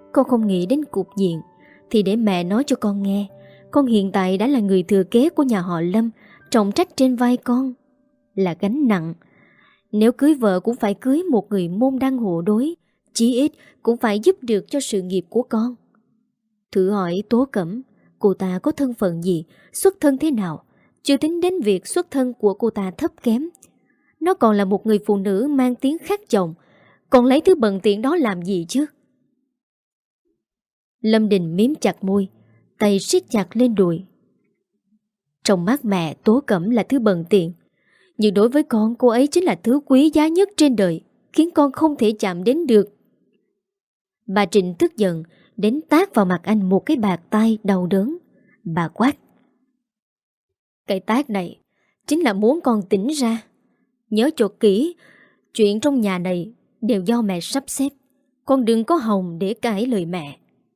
con không nghĩ đến cục diện thì để mẹ nói cho con nghe. Con hiện tại đã là người thừa kế của nhà họ Lâm, trọng trách trên vai con là gánh nặng. Nếu cưới vợ cũng phải cưới một người môn đăng hộ đối, chí ít cũng phải giúp được cho sự nghiệp của con. Thử hỏi Tố Cẩm, cô ta có thân phận gì, xuất thân thế nào? Chưa tính đến việc xuất thân của cô ta thấp kém. Nó còn là một người phụ nữ mang tiếng khác chồng, còn lấy thứ bần tiện đó làm gì chứ? Lâm Đình miếm chặt môi, tay siết chặt lên đùi. Trong mắt mẹ, Tố Cẩm là thứ bần tiện, nhưng đối với con, cô ấy chính là thứ quý giá nhất trên đời, khiến con không thể chạm đến được. Bà Trịnh tức giận đến tát vào mặt anh một cái bạt tay đau đớn. Bà quát: cái tát này chính là muốn con tỉnh ra. Nhớ cho kỹ, chuyện trong nhà này đều do mẹ sắp xếp, con đừng có hòng để cãi lời mẹ.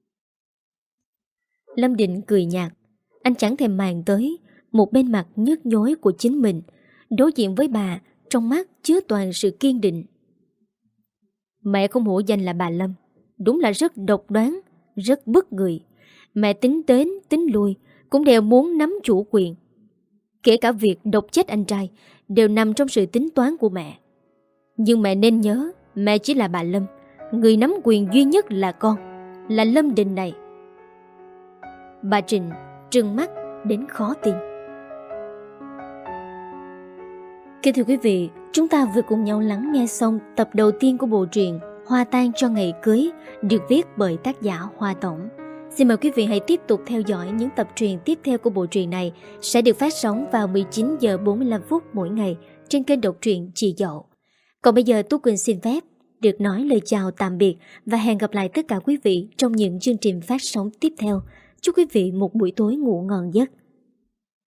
Lâm Định cười nhạt, anh chẳng thèm màng tới một bên mặt nhức nhối của chính mình. Đối diện với bà, trong mắt chứa toàn sự kiên định. Mẹ không hổ danh là bà Lâm, đúng là rất độc đoán, rất bức người. Mẹ tính đến, tính lui cũng đều muốn nắm chủ quyền. Kể cả việc độc chết anh trai đều nằm trong sự tính toán của mẹ. Nhưng mẹ nên nhớ, mẹ chỉ là bà Lâm, người nắm quyền duy nhất là con, là Lâm Đình này. Bà Trịnh trừng mắt đến khó tin. Kính thưa quý vị, chúng ta vừa cùng nhau lắng nghe xong tập đầu tiên của bộ truyện Hoa Tang cho ngày cưới, được viết bởi tác giả Hoa Tổng. Xin mời quý vị hãy tiếp tục theo dõi những tập truyện tiếp theo của bộ truyện này sẽ được phát sóng vào mười chín giờ bốn mươi lăm phút mỗi ngày trên kênh độc truyện Chị Dậu. Còn bây giờ Tú Quỳnh xin phép được nói lời chào tạm biệt và hẹn gặp lại tất cả quý vị trong những chương trình phát sóng tiếp theo. Chúc quý vị một buổi tối ngủ ngon giấc.